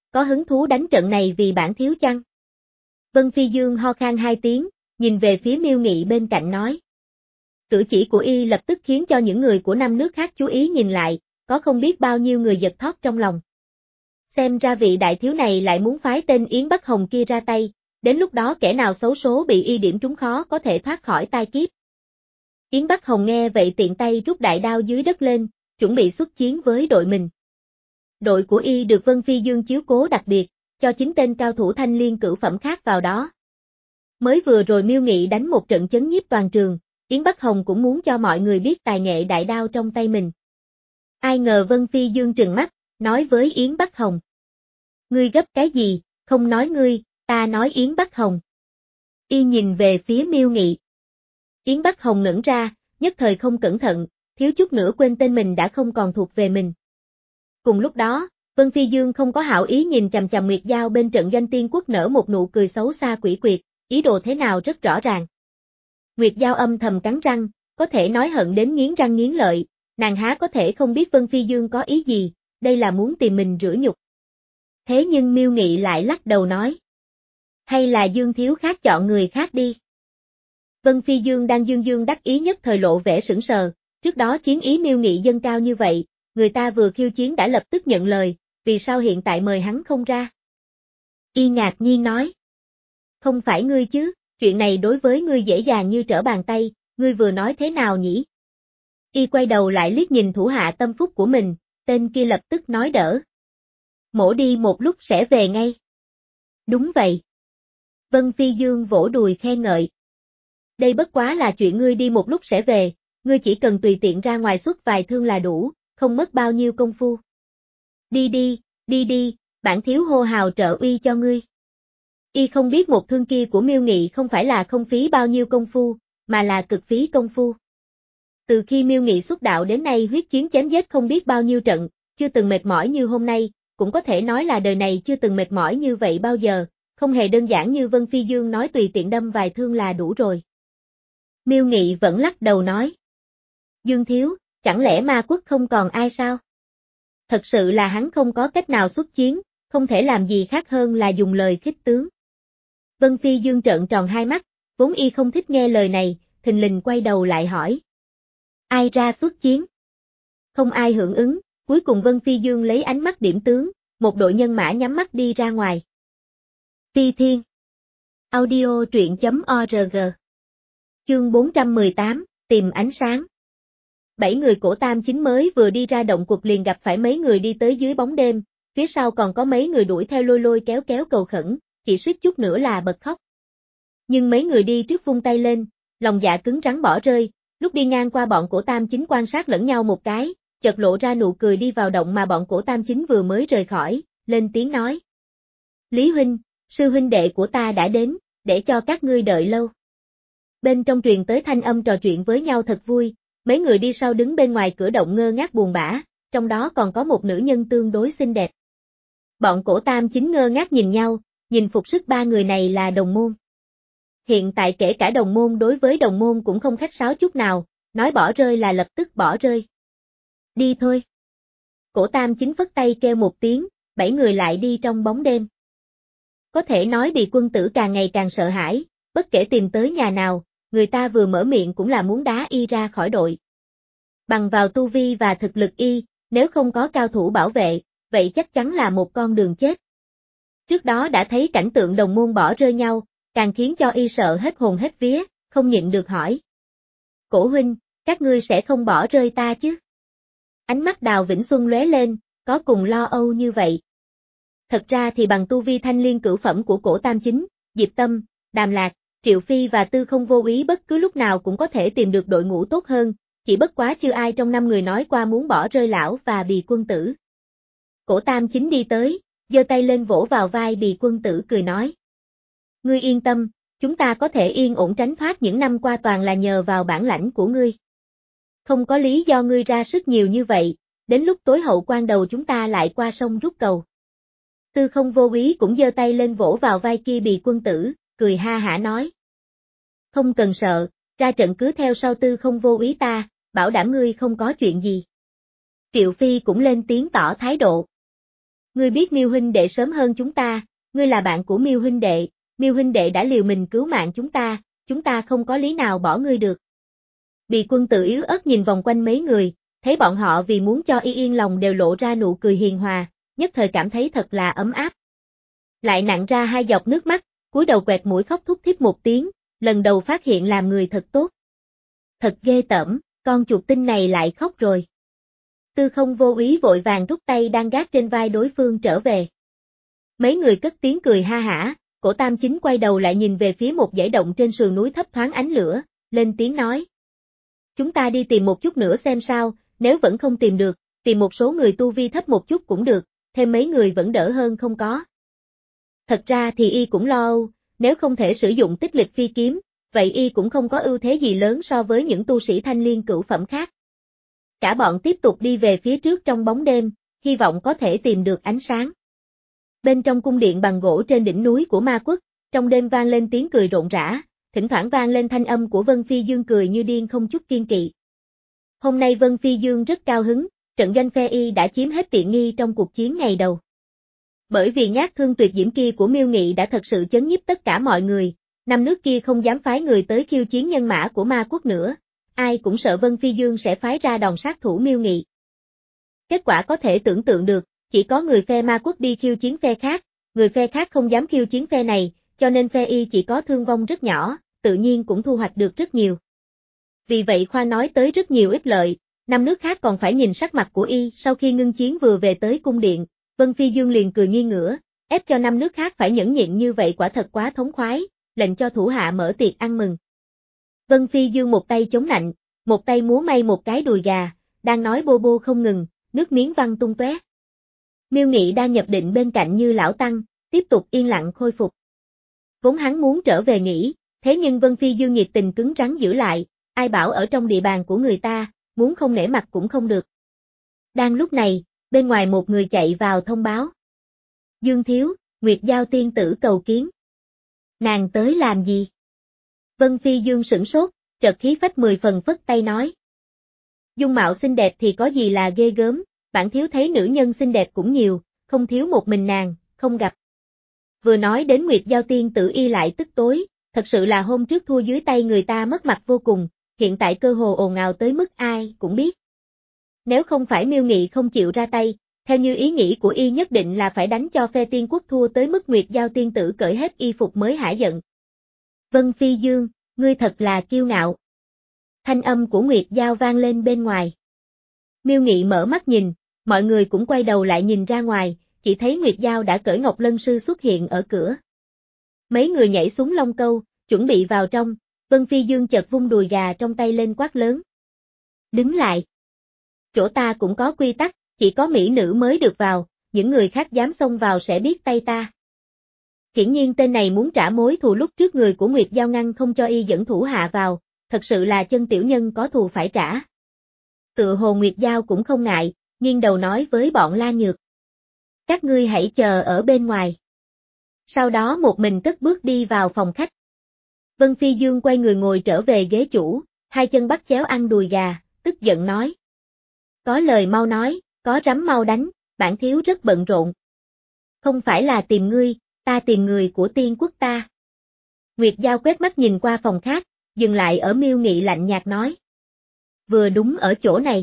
Speaker 1: có hứng thú đánh trận này vì bản thiếu chăng? Vân Phi Dương ho khan hai tiếng, nhìn về phía Miêu Nghị bên cạnh nói. Cử chỉ của y lập tức khiến cho những người của năm nước khác chú ý nhìn lại, có không biết bao nhiêu người giật thót trong lòng. Xem ra vị đại thiếu này lại muốn phái tên Yến Bắc Hồng kia ra tay, đến lúc đó kẻ nào xấu số bị y điểm trúng khó có thể thoát khỏi tai kiếp. Yến Bắc Hồng nghe vậy tiện tay rút đại đao dưới đất lên, chuẩn bị xuất chiến với đội mình. Đội của y được Vân Phi Dương chiếu cố đặc biệt, cho chính tên cao thủ thanh liên cửu phẩm khác vào đó. Mới vừa rồi Miêu Nghị đánh một trận chấn nhiếp toàn trường, Yến Bắc Hồng cũng muốn cho mọi người biết tài nghệ đại đao trong tay mình. Ai ngờ Vân Phi Dương trừng mắt, nói với Yến Bắc Hồng. Ngươi gấp cái gì, không nói ngươi, ta nói Yến Bắc Hồng. Y nhìn về phía Miêu Nghị. Yến Bắc Hồng ngẩn ra, nhất thời không cẩn thận, thiếu chút nữa quên tên mình đã không còn thuộc về mình. Cùng lúc đó, Vân Phi Dương không có hảo ý nhìn chằm chằm Nguyệt Giao bên trận Doanh Tiên Quốc nở một nụ cười xấu xa quỷ quyệt, ý đồ thế nào rất rõ ràng. Nguyệt Giao âm thầm cắn răng, có thể nói hận đến nghiến răng nghiến lợi, nàng há có thể không biết Vân Phi Dương có ý gì, đây là muốn tìm mình rửa nhục. Thế nhưng Miêu Nghị lại lắc đầu nói. Hay là Dương thiếu khác chọn người khác đi. Vân Phi Dương đang dương dương đắc ý nhất thời lộ vẻ sững sờ, trước đó chiến ý Miêu Nghị dâng cao như vậy, người ta vừa khiêu chiến đã lập tức nhận lời, vì sao hiện tại mời hắn không ra? Y ngạc nhiên nói. Không phải ngươi chứ, chuyện này đối với ngươi dễ dàng như trở bàn tay, ngươi vừa nói thế nào nhỉ? Y quay đầu lại liếc nhìn thủ hạ tâm phúc của mình, tên kia lập tức nói đỡ. Mổ đi một lúc sẽ về ngay. Đúng vậy. Vân Phi Dương vỗ đùi khen ngợi. Đây bất quá là chuyện ngươi đi một lúc sẽ về, ngươi chỉ cần tùy tiện ra ngoài xuất vài thương là đủ, không mất bao nhiêu công phu. Đi đi, đi đi, bản thiếu hô hào trợ uy cho ngươi. Y không biết một thương kia của Miêu Nghị không phải là không phí bao nhiêu công phu, mà là cực phí công phu. Từ khi Miêu Nghị xuất đạo đến nay huyết chiến chém giết không biết bao nhiêu trận, chưa từng mệt mỏi như hôm nay, cũng có thể nói là đời này chưa từng mệt mỏi như vậy bao giờ, không hề đơn giản như Vân Phi Dương nói tùy tiện đâm vài thương là đủ rồi. Miêu Nghị vẫn lắc đầu nói. Dương thiếu, chẳng lẽ ma quốc không còn ai sao? Thật sự là hắn không có cách nào xuất chiến, không thể làm gì khác hơn là dùng lời khích tướng. Vân Phi Dương trợn tròn hai mắt, vốn y không thích nghe lời này, thình lình quay đầu lại hỏi. Ai ra xuất chiến? Không ai hưởng ứng, cuối cùng Vân Phi Dương lấy ánh mắt điểm tướng, một đội nhân mã nhắm mắt đi ra ngoài. Phi Thiên Audio truyện chấm org Chương bốn trăm mười tám, tìm ánh sáng. Bảy người cổ tam chính mới vừa đi ra động quật liền gặp phải mấy người đi tới dưới bóng đêm, phía sau còn có mấy người đuổi theo lôi lôi kéo kéo cầu khẩn, chỉ suýt chút nữa là bật khóc. Nhưng mấy người đi trước vung tay lên, lòng dạ cứng rắn bỏ rơi, lúc đi ngang qua bọn cổ tam chính quan sát lẫn nhau một cái, chợt lộ ra nụ cười đi vào động mà bọn cổ tam chính vừa mới rời khỏi, lên tiếng nói. Lý huynh, sư huynh đệ của ta đã đến, để cho các ngươi đợi lâu. Bên trong truyền tới thanh âm trò chuyện với nhau thật vui, mấy người đi sau đứng bên ngoài cửa động ngơ ngác buồn bã, trong đó còn có một nữ nhân tương đối xinh đẹp. Bọn cổ tam chính ngơ ngác nhìn nhau, nhìn phục sức ba người này là đồng môn. Hiện tại kể cả đồng môn đối với đồng môn cũng không khách sáo chút nào, nói bỏ rơi là lập tức bỏ rơi. Đi thôi. Cổ tam chính phất tay kêu một tiếng, bảy người lại đi trong bóng đêm. Có thể nói Bì quân tử càng ngày càng sợ hãi, bất kể tìm tới nhà nào, người ta vừa mở miệng cũng là muốn đá y ra khỏi đội. Bằng vào tu vi và thực lực y, nếu không có cao thủ bảo vệ, vậy chắc chắn là một con đường chết. Trước đó đã thấy cảnh tượng đồng môn bỏ rơi nhau, càng khiến cho y sợ hết hồn hết vía, không nhịn được hỏi. Cổ huynh, các ngươi sẽ không bỏ rơi ta chứ? Ánh mắt Đào Vĩnh Xuân lóe lên, có cùng lo âu như vậy. Thật ra thì bằng tu vi thanh liên cửu phẩm của cổ tam chính, Diệp Tâm, Đàm Lạc, Triệu Phi và Tư Không vô ý bất cứ lúc nào cũng có thể tìm được đội ngũ tốt hơn, chỉ bất quá chưa ai trong năm người nói qua muốn bỏ rơi lão và Bì quân tử. Cổ tam chính đi tới, giơ tay lên vỗ vào vai Bì quân tử cười nói. Ngươi yên tâm, chúng ta có thể yên ổn tránh thoát những năm qua toàn là nhờ vào bản lãnh của ngươi. Không có lý do ngươi ra sức nhiều như vậy, đến lúc tối hậu quan đầu chúng ta lại qua sông rút cầu. Tư Không vô ý cũng giơ tay lên vỗ vào vai kia Bì quân tử, cười ha hả nói. Không cần sợ, ra trận cứ theo sau Tư Không vô ý ta, bảo đảm ngươi không có chuyện gì. Triệu Phi cũng lên tiếng tỏ thái độ. Ngươi biết Miêu huynh đệ sớm hơn chúng ta, ngươi là bạn của Miêu huynh đệ, Miêu huynh đệ đã liều mình cứu mạng chúng ta, chúng ta không có lý nào bỏ ngươi được. Bì Quân tự yếu ớt nhìn vòng quanh mấy người, thấy bọn họ vì muốn cho y yên lòng đều lộ ra nụ cười hiền hòa, nhất thời cảm thấy thật là ấm áp. Lại nặn ra hai giọt nước mắt, cúi đầu quẹt mũi khóc thút thít một tiếng, lần đầu phát hiện làm người thật tốt. Thật ghê tởm, con chuột tinh này lại khóc rồi. Tư Không vô ý vội vàng rút tay đang gác trên vai đối phương trở về. Mấy người cất tiếng cười ha hả, Cổ Tam Chính quay đầu lại nhìn về phía một dãy động trên sườn núi thấp thoáng ánh lửa, lên tiếng nói. Chúng ta đi tìm một chút nữa xem sao, nếu vẫn không tìm được, tìm một số người tu vi thấp một chút cũng được, thêm mấy người vẫn đỡ hơn không có. Thật ra thì y cũng lo âu, nếu không thể sử dụng tích lịch phi kiếm, vậy y cũng không có ưu thế gì lớn so với những tu sĩ thanh liên cửu phẩm khác. Cả bọn tiếp tục đi về phía trước trong bóng đêm, hy vọng có thể tìm được ánh sáng. Bên trong cung điện bằng gỗ trên đỉnh núi của Ma Quốc, trong đêm vang lên tiếng cười rộn rã, thỉnh thoảng vang lên thanh âm của Vân Phi Dương cười như điên không chút kiên kỵ. Hôm nay Vân Phi Dương rất cao hứng, trận doanh phe y đã chiếm hết tiện nghi trong cuộc chiến ngày đầu. Bởi vì nhát thương tuyệt diễm kia của Miêu Nghị đã thật sự chấn nhiếp tất cả mọi người, năm nước kia không dám phái người tới khiêu chiến nhân mã của Ma Quốc nữa, ai cũng sợ Vân Phi Dương sẽ phái ra đòn sát thủ Miêu Nghị. Kết quả có thể tưởng tượng được, chỉ có người phe Ma Quốc đi khiêu chiến phe khác, người phe khác không dám khiêu chiến phe này, cho nên phe y chỉ có thương vong rất nhỏ, tự nhiên cũng thu hoạch được rất nhiều. Vì vậy khoa nói tới rất nhiều ích lợi, năm nước khác còn phải nhìn sắc mặt của y. Sau khi ngưng chiến vừa về tới cung điện, Vân Phi Dương liền cười nghiêng ngửa, ép cho năm nước khác phải nhẫn nhịn như vậy quả thật quá thống khoái, lệnh cho thủ hạ mở tiệc ăn mừng. Vân Phi Dương một tay chống nạnh, một tay múa may một cái đùi gà, đang nói bô bô không ngừng, nước miếng văng tung tóe. Miêu Nghị đang nhập định bên cạnh Như lão tăng, tiếp tục yên lặng khôi phục. Vốn hắn muốn trở về nghỉ, thế nhưng Vân Phi Dương nhiệt tình cứng rắn giữ lại, ai bảo ở trong địa bàn của người ta, muốn không nể mặt cũng không được. Đang lúc này, bên ngoài một người chạy vào thông báo. Dương thiếu, Nguyệt Giao tiên tử cầu kiến. Nàng tới làm gì? Vân Phi Dương sửng sốt, chợt khí phách mười phần phất tay nói. Dung mạo xinh đẹp thì có gì là ghê gớm, bản thiếu thấy nữ nhân xinh đẹp cũng nhiều, không thiếu một mình nàng, không gặp. Vừa nói đến Nguyệt Giao tiên tử y lại tức tối, thật sự là hôm trước thua dưới tay người ta mất mặt vô cùng, hiện tại cơ hồ ồn ào tới mức ai cũng biết. Nếu không phải Miêu Nghị không chịu ra tay, theo như ý nghĩ của y nhất định là phải đánh cho phe tiên quốc thua tới mức Nguyệt Giao tiên tử cởi hết y phục mới hả giận. Vân Phi Dương, ngươi thật là kiêu ngạo. Thanh âm của Nguyệt Giao vang lên bên ngoài. Miêu Nghị mở mắt nhìn, mọi người cũng quay đầu lại nhìn ra ngoài, chỉ thấy Nguyệt Giao đã cởi Ngọc Lân Sư xuất hiện ở cửa. Mấy người nhảy xuống lông câu, chuẩn bị vào trong, Vân Phi Dương chợt vung đùi gà trong tay lên quát lớn. Đứng lại. Chỗ ta cũng có quy tắc, chỉ có mỹ nữ mới được vào, những người khác dám xông vào sẽ biết tay ta. Hiển nhiên tên này muốn trả mối thù lúc trước người của Nguyệt Giao ngăn không cho y dẫn thủ hạ vào, thật sự là chân tiểu nhân có thù phải trả. Tựa hồ Nguyệt Giao cũng không ngại, nghiêng đầu nói với bọn La Nhược. Các ngươi hãy chờ ở bên ngoài. Sau đó một mình cất bước đi vào phòng khách. Vân Phi Dương quay người ngồi trở về ghế chủ, hai chân bắt chéo ăn đùi gà, tức giận nói. Có lời mau nói, có rắm mau đánh, bản thiếu rất bận rộn. Không phải là tìm ngươi, ta tìm người của tiên quốc ta. Nguyệt Giao quét mắt nhìn qua phòng khác, dừng lại ở Miêu Nghị lạnh nhạt nói. Vừa đúng ở chỗ này.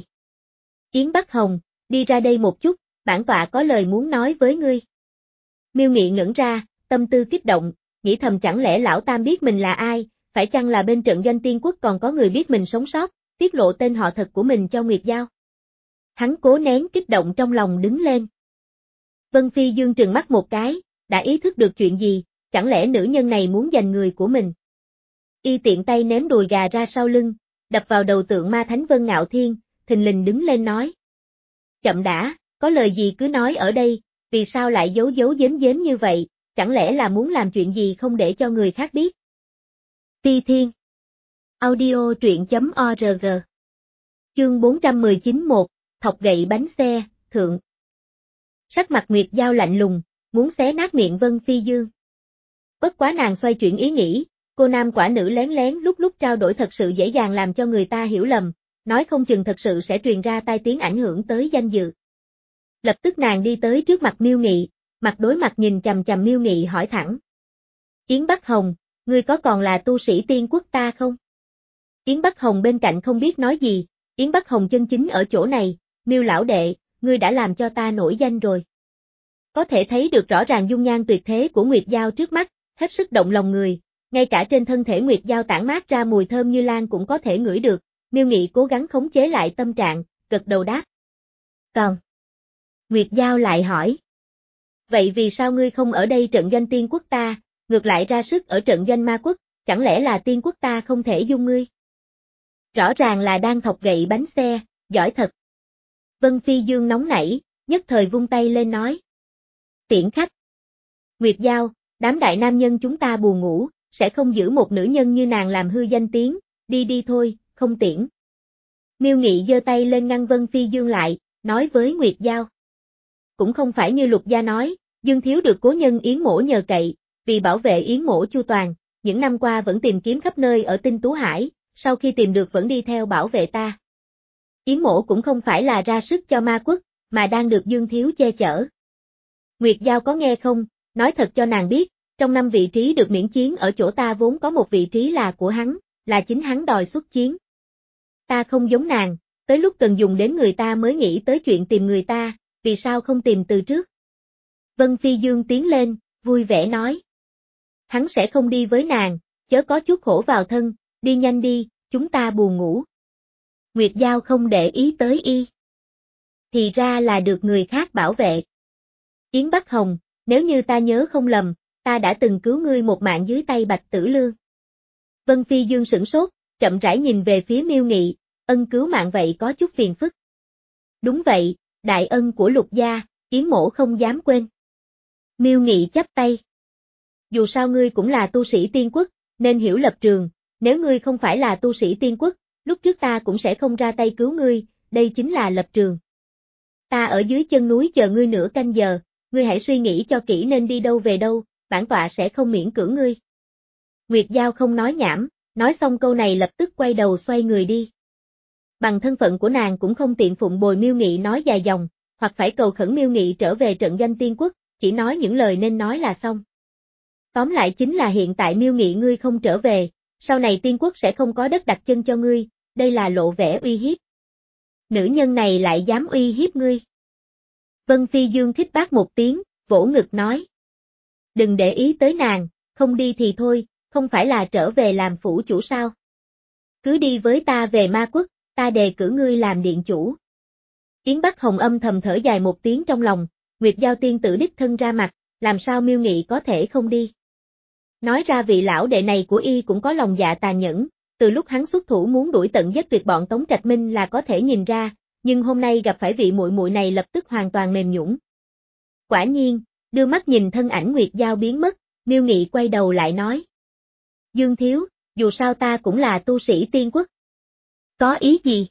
Speaker 1: Yến Bắc Hồng, đi ra đây một chút, bản tọa có lời muốn nói với ngươi. Miêu Nghị ngẩn ra, tâm tư kích động, nghĩ thầm chẳng lẽ lão tam biết mình là ai, phải chăng là bên trận doanh tiên quốc còn có người biết mình sống sót, tiết lộ tên họ thật của mình cho Nguyệt Giao. Hắn cố nén kích động trong lòng đứng lên. Vân Phi Dương trừng mắt một cái, đã ý thức được chuyện gì, chẳng lẽ nữ nhân này muốn giành người của mình. Y tiện tay ném đùi gà ra sau lưng, đập vào đầu tượng ma thánh Vân Ngạo Thiên, thình lình đứng lên nói. Chậm đã, có lời gì cứ nói ở đây, vì sao lại giấu giấu giếm giếm như vậy, chẳng lẽ là muốn làm chuyện gì không để cho người khác biết. Ti Thiên Audio truyện chấm org Chương bốn trăm mười chín một, thọc gậy bánh xe, thượng. Sắc mặt Nguyệt Giao lạnh lùng, muốn xé nát miệng Vân Phi Dương. Bất quá nàng xoay chuyển ý nghĩ, cô nam quả nữ lén lén lúc lúc trao đổi thật sự dễ dàng làm cho người ta hiểu lầm, nói không chừng thật sự sẽ truyền ra tai tiếng ảnh hưởng tới danh dự. Lập tức nàng đi tới trước mặt Miêu Nghị, mặt đối mặt nhìn chằm chằm Miêu Nghị hỏi thẳng. Yến Bắc Hồng, ngươi có còn là tu sĩ tiên quốc ta không? Yến Bắc Hồng bên cạnh không biết nói gì, Yến Bắc Hồng chân chính ở chỗ này, Miêu lão đệ, ngươi đã làm cho ta nổi danh rồi. Có thể thấy được rõ ràng dung nhan tuyệt thế của Nguyệt Giao trước mắt, hết sức động lòng người, ngay cả trên thân thể Nguyệt Giao tản mát ra mùi thơm như lan cũng có thể ngửi được, Miêu Nghị cố gắng khống chế lại tâm trạng, gật đầu đáp. Còn. Nguyệt Giao lại hỏi. Vậy vì sao ngươi không ở đây trận doanh tiên quốc ta, ngược lại ra sức ở trận doanh ma quốc, chẳng lẽ là tiên quốc ta không thể dung ngươi? Rõ ràng là đang thọc gậy bánh xe, giỏi thật. Vân Phi Dương nóng nảy, nhất thời vung tay lên nói. Tiễn khách. Nguyệt Giao, đám đại nam nhân chúng ta buồn ngủ, sẽ không giữ một nữ nhân như nàng làm hư danh tiếng, đi đi thôi, không tiễn. Miêu Nghị giơ tay lên ngăn Vân Phi Dương lại, nói với Nguyệt Giao. Cũng không phải như Lục Gia nói, Dương Thiếu được cố nhân Yến Mỗ nhờ cậy, vì bảo vệ Yến Mỗ chu toàn, những năm qua vẫn tìm kiếm khắp nơi ở Tinh Tú Hải, sau khi tìm được vẫn đi theo bảo vệ ta. Yến Mỗ cũng không phải là ra sức cho ma quốc, mà đang được Dương Thiếu che chở. Nguyệt Giao có nghe không, nói thật cho nàng biết, trong năm vị trí được miễn chiến ở chỗ ta vốn có một vị trí là của hắn, là chính hắn đòi xuất chiến. Ta không giống nàng, tới lúc cần dùng đến người ta mới nghĩ tới chuyện tìm người ta, vì sao không tìm từ trước? Vân Phi Dương tiến lên, vui vẻ nói. Hắn sẽ không đi với nàng, chớ có chút khổ vào thân, đi nhanh đi, chúng ta buồn ngủ. Nguyệt Giao không để ý tới y. Thì ra là được người khác bảo vệ. Yến Bắc Hồng, nếu như ta nhớ không lầm, ta đã từng cứu ngươi một mạng dưới tay Bạch Tử Lương. Vân Phi Dương sửng sốt, chậm rãi nhìn về phía Miêu Nghị, ân cứu mạng vậy có chút phiền phức. Đúng vậy, đại ân của Lục gia, Yến Mỗ không dám quên. Miêu Nghị chắp tay. Dù sao ngươi cũng là tu sĩ tiên quốc, nên hiểu lập trường, nếu ngươi không phải là tu sĩ tiên quốc, lúc trước ta cũng sẽ không ra tay cứu ngươi, đây chính là lập trường. Ta ở dưới chân núi chờ ngươi nửa canh giờ, ngươi hãy suy nghĩ cho kỹ nên đi đâu về đâu, bản tọa sẽ không miễn cưỡng ngươi. Nguyệt Giao không nói nhảm, nói xong câu này lập tức quay đầu xoay người đi. Bằng thân phận của nàng cũng không tiện phụng bồi Miêu Nghị nói dài dòng, hoặc phải cầu khẩn Miêu Nghị trở về trận doanh tiên quốc, chỉ nói những lời nên nói là xong. Tóm lại chính là hiện tại Miêu Nghị ngươi không trở về, sau này tiên quốc sẽ không có đất đặt chân cho ngươi, đây là lộ vẻ uy hiếp. Nữ nhân này lại dám uy hiếp ngươi. Vân Phi Dương khích bác một tiếng, vỗ ngực nói. Đừng để ý tới nàng, không đi thì thôi, không phải là trở về làm phủ chủ sao. Cứ đi với ta về ma quốc, ta đề cử ngươi làm điện chủ. Yến Bắc Hồng âm thầm thở dài một tiếng trong lòng, Nguyệt Giao tiên tử đích thân ra mặt, làm sao Miêu Nghị có thể không đi. Nói ra vị lão đệ này của y cũng có lòng dạ tàn nhẫn, từ lúc hắn xuất thủ muốn đuổi tận giết tuyệt bọn Tống Trạch Minh là có thể nhìn ra, nhưng hôm nay gặp phải vị muội muội này lập tức hoàn toàn mềm nhũn. Quả nhiên, đưa mắt nhìn thân ảnh Nguyệt Giao biến mất, Miêu Nghị quay đầu lại nói. Dương Thiếu, dù sao ta cũng là tu sĩ tiên quốc. Có ý gì?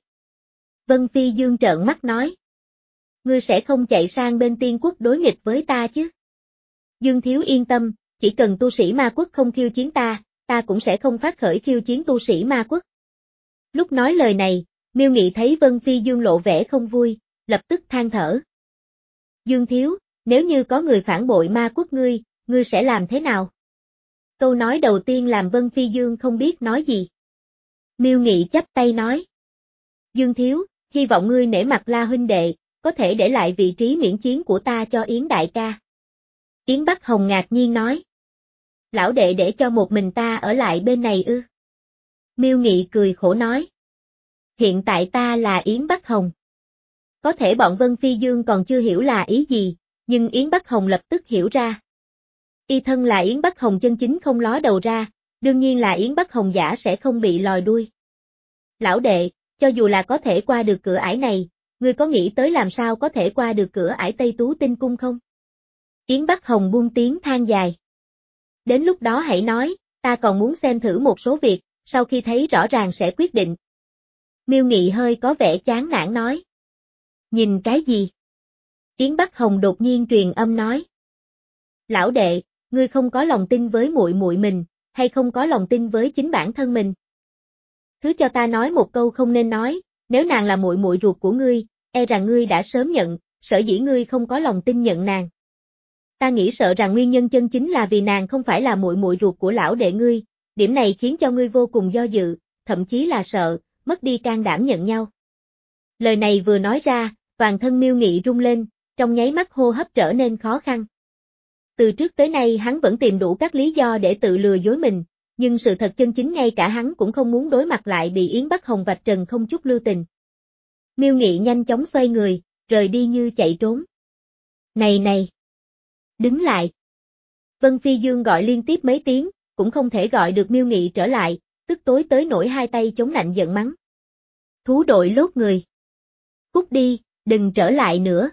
Speaker 1: Vân Phi Dương trợn mắt nói. Ngươi sẽ không chạy sang bên tiên quốc đối nghịch với ta chứ? Dương Thiếu yên tâm, chỉ cần tu sĩ ma quốc không khiêu chiến ta, ta cũng sẽ không phát khởi khiêu chiến tu sĩ ma quốc. Lúc nói lời này, Miêu Nghị thấy Vân Phi Dương lộ vẻ không vui, lập tức than thở. Dương Thiếu, nếu như có người phản bội ma quốc ngươi, ngươi sẽ làm thế nào? Câu nói đầu tiên làm Vân Phi Dương không biết nói gì. Miêu Nghị chắp tay nói. Dương Thiếu, hy vọng ngươi nể mặt La huynh đệ, có thể để lại vị trí miễn chiến của ta cho Yến đại ca. Yến Bắc Hồng ngạc nhiên nói. Lão đệ để cho một mình ta ở lại bên này ư? Miêu Nghị cười khổ nói. Hiện tại ta là Yến Bắc Hồng. Có thể bọn Vân Phi Dương còn chưa hiểu là ý gì, nhưng Yến Bắc Hồng lập tức hiểu ra. Y thân là Yến Bắc Hồng chân chính không ló đầu ra, đương nhiên là Yến Bắc Hồng giả sẽ không bị lòi đuôi. Lão đệ, cho dù là có thể qua được cửa ải này, ngươi có nghĩ tới làm sao có thể qua được cửa ải Tây Tú Tinh Cung không? Yến Bắc Hồng buông tiếng than dài. Đến lúc đó hãy nói, ta còn muốn xem thử một số việc, sau khi thấy rõ ràng sẽ quyết định. Miêu Nghị hơi có vẻ chán nản nói. Nhìn cái gì? Yến Bắc Hồng đột nhiên truyền âm nói. Lão đệ, ngươi không có lòng tin với muội muội mình, hay không có lòng tin với chính bản thân mình? Thứ cho ta nói một câu không nên nói, nếu nàng là muội muội ruột của ngươi, e rằng ngươi đã sớm nhận, sở dĩ ngươi không có lòng tin nhận nàng. Ta nghĩ sợ rằng nguyên nhân chân chính là vì nàng không phải là muội muội ruột của lão đệ ngươi, điểm này khiến cho ngươi vô cùng do dự, thậm chí là sợ, mất đi can đảm nhận nhau. Lời này vừa nói ra, toàn thân Miêu Nghị rung lên, trong nháy mắt hô hấp trở nên khó khăn. Từ trước tới nay hắn vẫn tìm đủ các lý do để tự lừa dối mình, nhưng sự thật chân chính ngay cả hắn cũng không muốn đối mặt lại bị Yến Bắc Hồng vạch trần không chút lưu tình. Miêu Nghị nhanh chóng xoay người, rời đi như chạy trốn. Này này! Đứng lại! Vân Phi Dương gọi liên tiếp mấy tiếng, cũng không thể gọi được Miêu Nghị trở lại, tức tối tới nổi hai tay chống nạnh giận mắng. Thú đội lốt người! Cút đi, đừng trở lại nữa!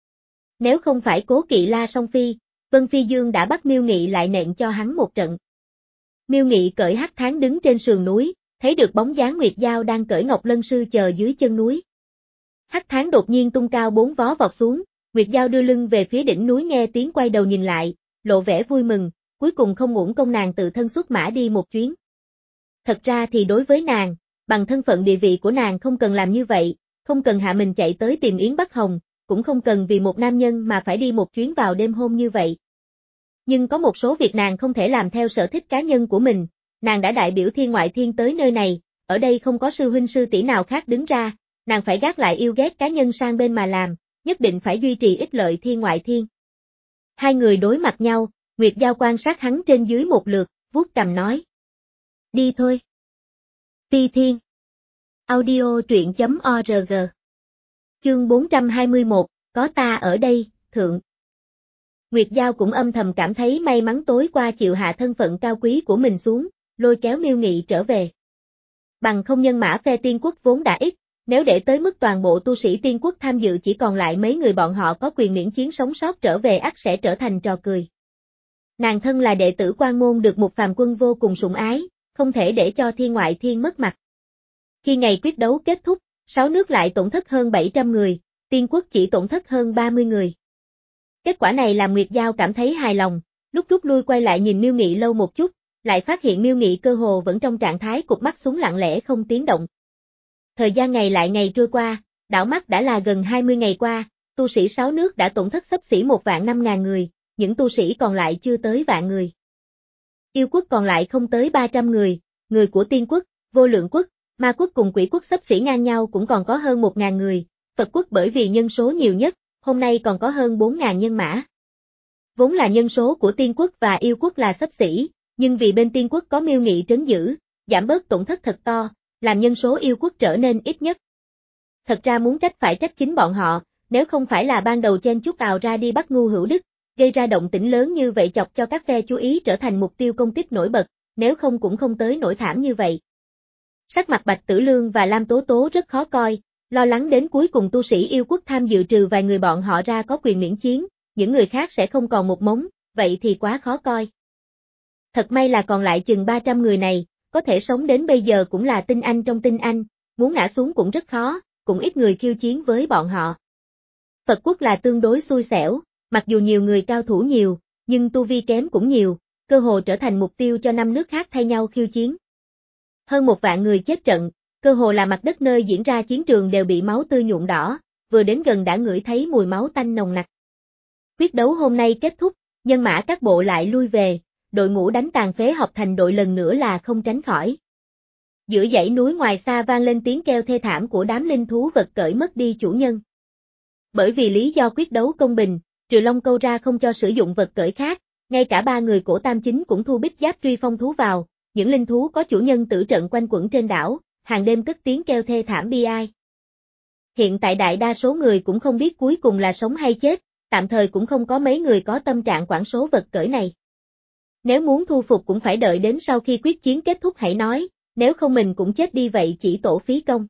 Speaker 1: Nếu không phải cố kỵ La Song Phi, Vân Phi Dương đã bắt Miêu Nghị lại nện cho hắn một trận. Miêu Nghị cởi hắc tháng đứng trên sườn núi, thấy được bóng dáng Nguyệt Giao đang cởi Ngọc Lân Sư chờ dưới chân núi. Hắc tháng đột nhiên tung cao bốn vó vọt xuống, Nguyệt Giao đưa lưng về phía đỉnh núi nghe tiếng quay đầu nhìn lại, lộ vẻ vui mừng, cuối cùng không uổng công nàng tự thân xuất mã đi một chuyến. Thật ra thì đối với nàng, bằng thân phận địa vị của nàng không cần làm như vậy, không cần hạ mình chạy tới tìm Yến Bắc Hồng, cũng không cần vì một nam nhân mà phải đi một chuyến vào đêm hôm như vậy. Nhưng có một số việc nàng không thể làm theo sở thích cá nhân của mình, nàng đã đại biểu thiên ngoại thiên tới nơi này, ở đây không có sư huynh sư tỷ nào khác đứng ra, nàng phải gác lại yêu ghét cá nhân sang bên mà làm, nhất định phải duy trì ích lợi thiên ngoại thiên. Hai người đối mặt nhau, Nguyệt Giao quan sát hắn trên dưới một lượt, vuốt cằm nói. Đi thôi. Phi Thiên. Audio truyện chấm org. Chương bốn trăm hai mươi mốt, có ta ở đây, thượng. Nguyệt Giao cũng âm thầm cảm thấy may mắn tối qua chịu hạ thân phận cao quý của mình xuống, lôi kéo Miêu Nghị trở về. Bằng không nhân mã phe tiên quốc vốn đã ít, nếu để tới mức toàn bộ tu sĩ tiên quốc tham dự chỉ còn lại mấy người bọn họ có quyền miễn chiến sống sót trở về ắt sẽ trở thành trò cười. Nàng thân là đệ tử Quan Môn được một phàm quân vô cùng sủng ái, không thể để cho thiên ngoại thiên mất mặt. Khi ngày quyết đấu kết thúc, sáu nước lại tổn thất hơn bảy trăm người, tiên quốc chỉ tổn thất hơn ba mươi người. Kết quả này làm Nguyệt Giao cảm thấy hài lòng, lúc rút lui quay lại nhìn Miêu Nghị lâu một chút, lại phát hiện Miêu Nghị cơ hồ vẫn trong trạng thái cụp mắt xuống lặng lẽ không tiếng động. Thời gian ngày lại ngày trôi qua, đảo mắt đã là gần hai mươi ngày qua, tu sĩ sáu nước đã tổn thất xấp xỉ một vạn năm ngàn người, những tu sĩ còn lại chưa tới vạn người. Yêu quốc còn lại không tới ba trăm người, người của tiên quốc, vô lượng quốc, ma quốc cùng quỷ quốc xấp xỉ ngang nhau cũng còn có hơn một ngàn người, Phật quốc bởi vì nhân số nhiều nhất, hôm nay còn có hơn bốn ngàn nhân mã. Vốn là nhân số của tiên quốc và yêu quốc là xấp xỉ, nhưng vì bên tiên quốc có Miêu Nghị trấn giữ, giảm bớt tổn thất thật to, làm nhân số yêu quốc trở nên ít nhất. Thật ra muốn trách phải trách chính bọn họ, nếu không phải là ban đầu chen chúc ào ra đi bắt Ngu Hữu Đức, gây ra động tĩnh lớn như vậy chọc cho các phe chú ý trở thành mục tiêu công kích nổi bật, nếu không cũng không tới nổi thảm như vậy. Sắc mặt Bạch Tử Lương và Lam Tố Tố rất khó coi, lo lắng đến cuối cùng tu sĩ yêu quốc tham dự trừ vài người bọn họ ra có quyền miễn chiến, những người khác sẽ không còn một mống, vậy thì quá khó coi. Thật may là còn lại chừng ba trăm người này, có thể sống đến bây giờ cũng là tinh anh trong tinh anh, muốn ngã xuống cũng rất khó, cũng ít người khiêu chiến với bọn họ. Phật quốc là tương đối xui xẻo, mặc dù nhiều người cao thủ nhiều, nhưng tu vi kém cũng nhiều, cơ hồ trở thành mục tiêu cho năm nước khác thay nhau khiêu chiến. Hơn một vạn người chết trận, cơ hồ là mặt đất nơi diễn ra chiến trường đều bị máu tươi nhuộm đỏ, vừa đến gần đã ngửi thấy mùi máu tanh nồng nặc. Quyết đấu hôm nay kết thúc, nhân mã các bộ lại lui về, đội ngũ đánh tàn phế hợp thành đội lần nữa là không tránh khỏi. Giữa dãy núi ngoài xa vang lên tiếng kêu thê thảm của đám linh thú vật cởi mất đi chủ nhân. Bởi vì lý do quyết đấu công bình, trừ Long Câu ra không cho sử dụng vật cởi khác, ngay cả ba người cổ tam chính cũng thu bích giáp truy phong thú vào, những linh thú có chủ nhân tử trận quanh quẩn trên đảo, hàng đêm cất tiếng kêu thê thảm bi ai. Hiện tại đại đa số người cũng không biết cuối cùng là sống hay chết, tạm thời cũng không có mấy người có tâm trạng quản số vật cởi này. Nếu muốn thu phục cũng phải đợi đến sau khi quyết chiến kết thúc hãy nói, nếu không mình cũng chết đi vậy chỉ tổ phí công.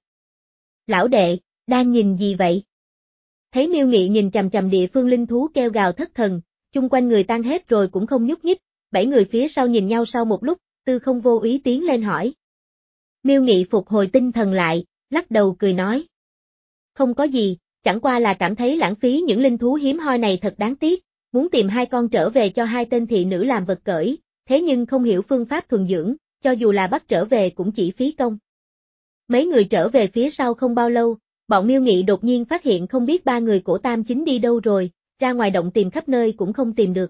Speaker 1: Lão đệ, đang nhìn gì vậy? Thấy Miêu Nghị nhìn chằm chằm địa phương linh thú kêu gào thất thần, chung quanh người tan hết rồi cũng không nhúc nhích, bảy người phía sau nhìn nhau sau một lúc, Tư Không vô ý tiến lên hỏi. Miêu Nghị phục hồi tinh thần lại, lắc đầu cười nói. Không có gì, chẳng qua là cảm thấy lãng phí những linh thú hiếm hoi này thật đáng tiếc, muốn tìm hai con trở về cho hai tên thị nữ làm vật cởi, thế nhưng không hiểu phương pháp thuần dưỡng, cho dù là bắt trở về cũng chỉ phí công. Mấy người trở về phía sau không bao lâu, Bọn Miêu Nghị đột nhiên phát hiện không biết ba người cổ Tam Chính đi đâu rồi, ra ngoài động tìm khắp nơi cũng không tìm được.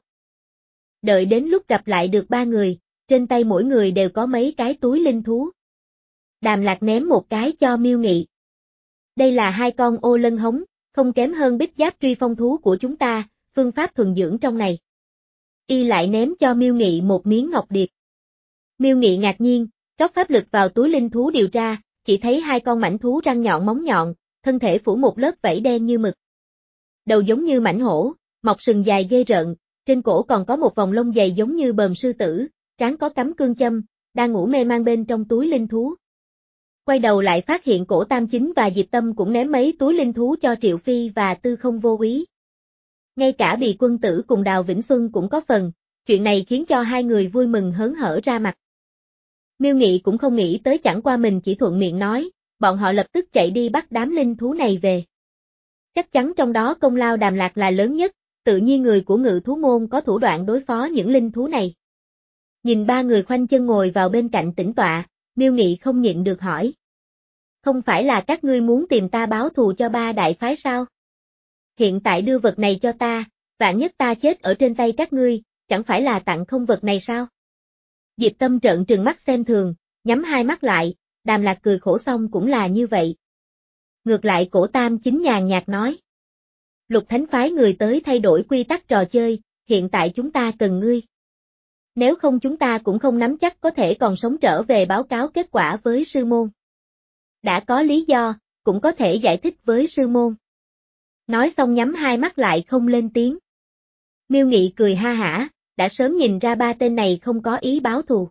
Speaker 1: Đợi đến lúc gặp lại được ba người, trên tay mỗi người đều có mấy cái túi linh thú. Đàm Lạc ném một cái cho Miêu Nghị. Đây là hai con ô lân hống, không kém hơn bích giáp truy phong thú của chúng ta, phương pháp thuần dưỡng trong này. Y lại ném cho Miêu Nghị một miếng ngọc điệp. Miêu Nghị ngạc nhiên, rót pháp lực vào túi linh thú điều tra, chỉ thấy hai con mãnh thú răng nhọn móng nhọn, thân thể phủ một lớp vảy đen như mực. Đầu giống như mãnh hổ, mọc sừng dài ghê rợn, trên cổ còn có một vòng lông dày giống như bờm sư tử, trán có cắm cương châm, đang ngủ mê man bên trong túi linh thú. Quay đầu lại phát hiện cổ Tam Chính và Diệp Tâm cũng ném mấy túi linh thú cho Triệu Phi và Tư Không Vô Úy. Ngay cả Bì Quân Tử cùng Đào Vĩnh Xuân cũng có phần, chuyện này khiến cho hai người vui mừng hớn hở ra mặt. Miêu Nghị cũng không nghĩ tới, chẳng qua mình chỉ thuận miệng nói, bọn họ lập tức chạy đi bắt đám linh thú này về. Chắc chắn trong đó công lao Đàm Lạc là lớn nhất, tự nhiên người của Ngự Thú Môn có thủ đoạn đối phó những linh thú này. Nhìn ba người khoanh chân ngồi vào bên cạnh tĩnh tọa, Miêu Nghị không nhịn được hỏi. Không phải là các ngươi muốn tìm ta báo thù cho ba đại phái sao? Hiện tại đưa vật này cho ta, vạn nhất ta chết ở trên tay các ngươi, chẳng phải là tặng không vật này sao? Diệp Tâm trợn trừng mắt xem thường, nhắm hai mắt lại, Đàm Lạc cười khổ xong cũng là như vậy. Ngược lại cổ Tam Chính nhàn nhạt nói. Lục Thánh phái người tới thay đổi quy tắc trò chơi, hiện tại chúng ta cần ngươi. Nếu không chúng ta cũng không nắm chắc có thể còn sống trở về báo cáo kết quả với sư môn. Đã có lý do, cũng có thể giải thích với sư môn. Nói xong nhắm hai mắt lại không lên tiếng. Miêu Nghị cười ha hả, đã sớm nhìn ra ba tên này không có ý báo thù.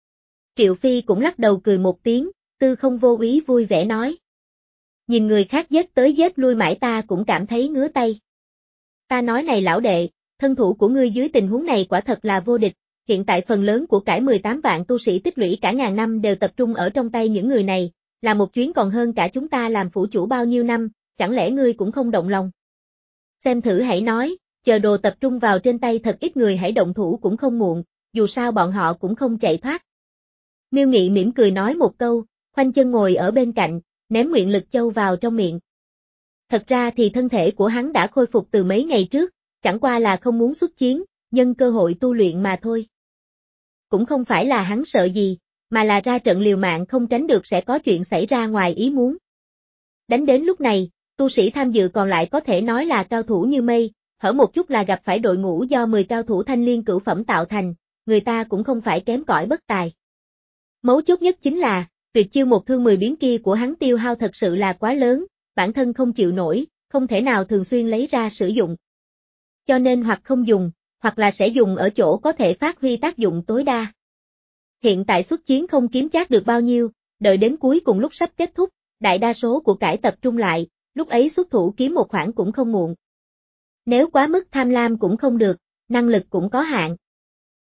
Speaker 1: Triệu Phi cũng lắc đầu cười một tiếng, Tư Không Vô Úy vui vẻ nói. Nhìn người khác giết tới giết lui mãi ta cũng cảm thấy ngứa tay. Ta nói này lão đệ, thân thủ của ngươi dưới tình huống này quả thật là vô địch, hiện tại phần lớn của cải mười tám vạn tu sĩ tích lũy cả ngàn năm đều tập trung ở trong tay những người này, là một chuyến còn hơn cả chúng ta làm phủ chủ bao nhiêu năm, chẳng lẽ ngươi cũng không động lòng? Xem thử hãy nói, chờ đồ tập trung vào trên tay thật ít người hãy động thủ cũng không muộn, dù sao bọn họ cũng không chạy thoát. Miêu Nghị mỉm cười nói một câu, khoanh chân ngồi ở bên cạnh, ném nguyện lực châu vào trong miệng. Thật ra thì thân thể của hắn đã khôi phục từ mấy ngày trước, chẳng qua là không muốn xuất chiến, nhân cơ hội tu luyện mà thôi. Cũng không phải là hắn sợ gì, mà là ra trận liều mạng không tránh được sẽ có chuyện xảy ra ngoài ý muốn. Đánh đến lúc này, tu sĩ tham dự còn lại có thể nói là cao thủ như mây, hở một chút là gặp phải đội ngũ do mười cao thủ thanh liên cửu phẩm tạo thành, người ta cũng không phải kém cỏi bất tài. Mấu chốt nhất chính là, việc chiêu một thương mười biến kia của hắn tiêu hao thật sự là quá lớn, bản thân không chịu nổi, không thể nào thường xuyên lấy ra sử dụng. Cho nên hoặc không dùng, hoặc là sẽ dùng ở chỗ có thể phát huy tác dụng tối đa. Hiện tại xuất chiến không kiếm chắc được bao nhiêu, đợi đến cuối cùng lúc sắp kết thúc, đại đa số của cải tập trung lại, lúc ấy xuất thủ kiếm một khoản cũng không muộn. Nếu quá mức tham lam cũng không được, năng lực cũng có hạn.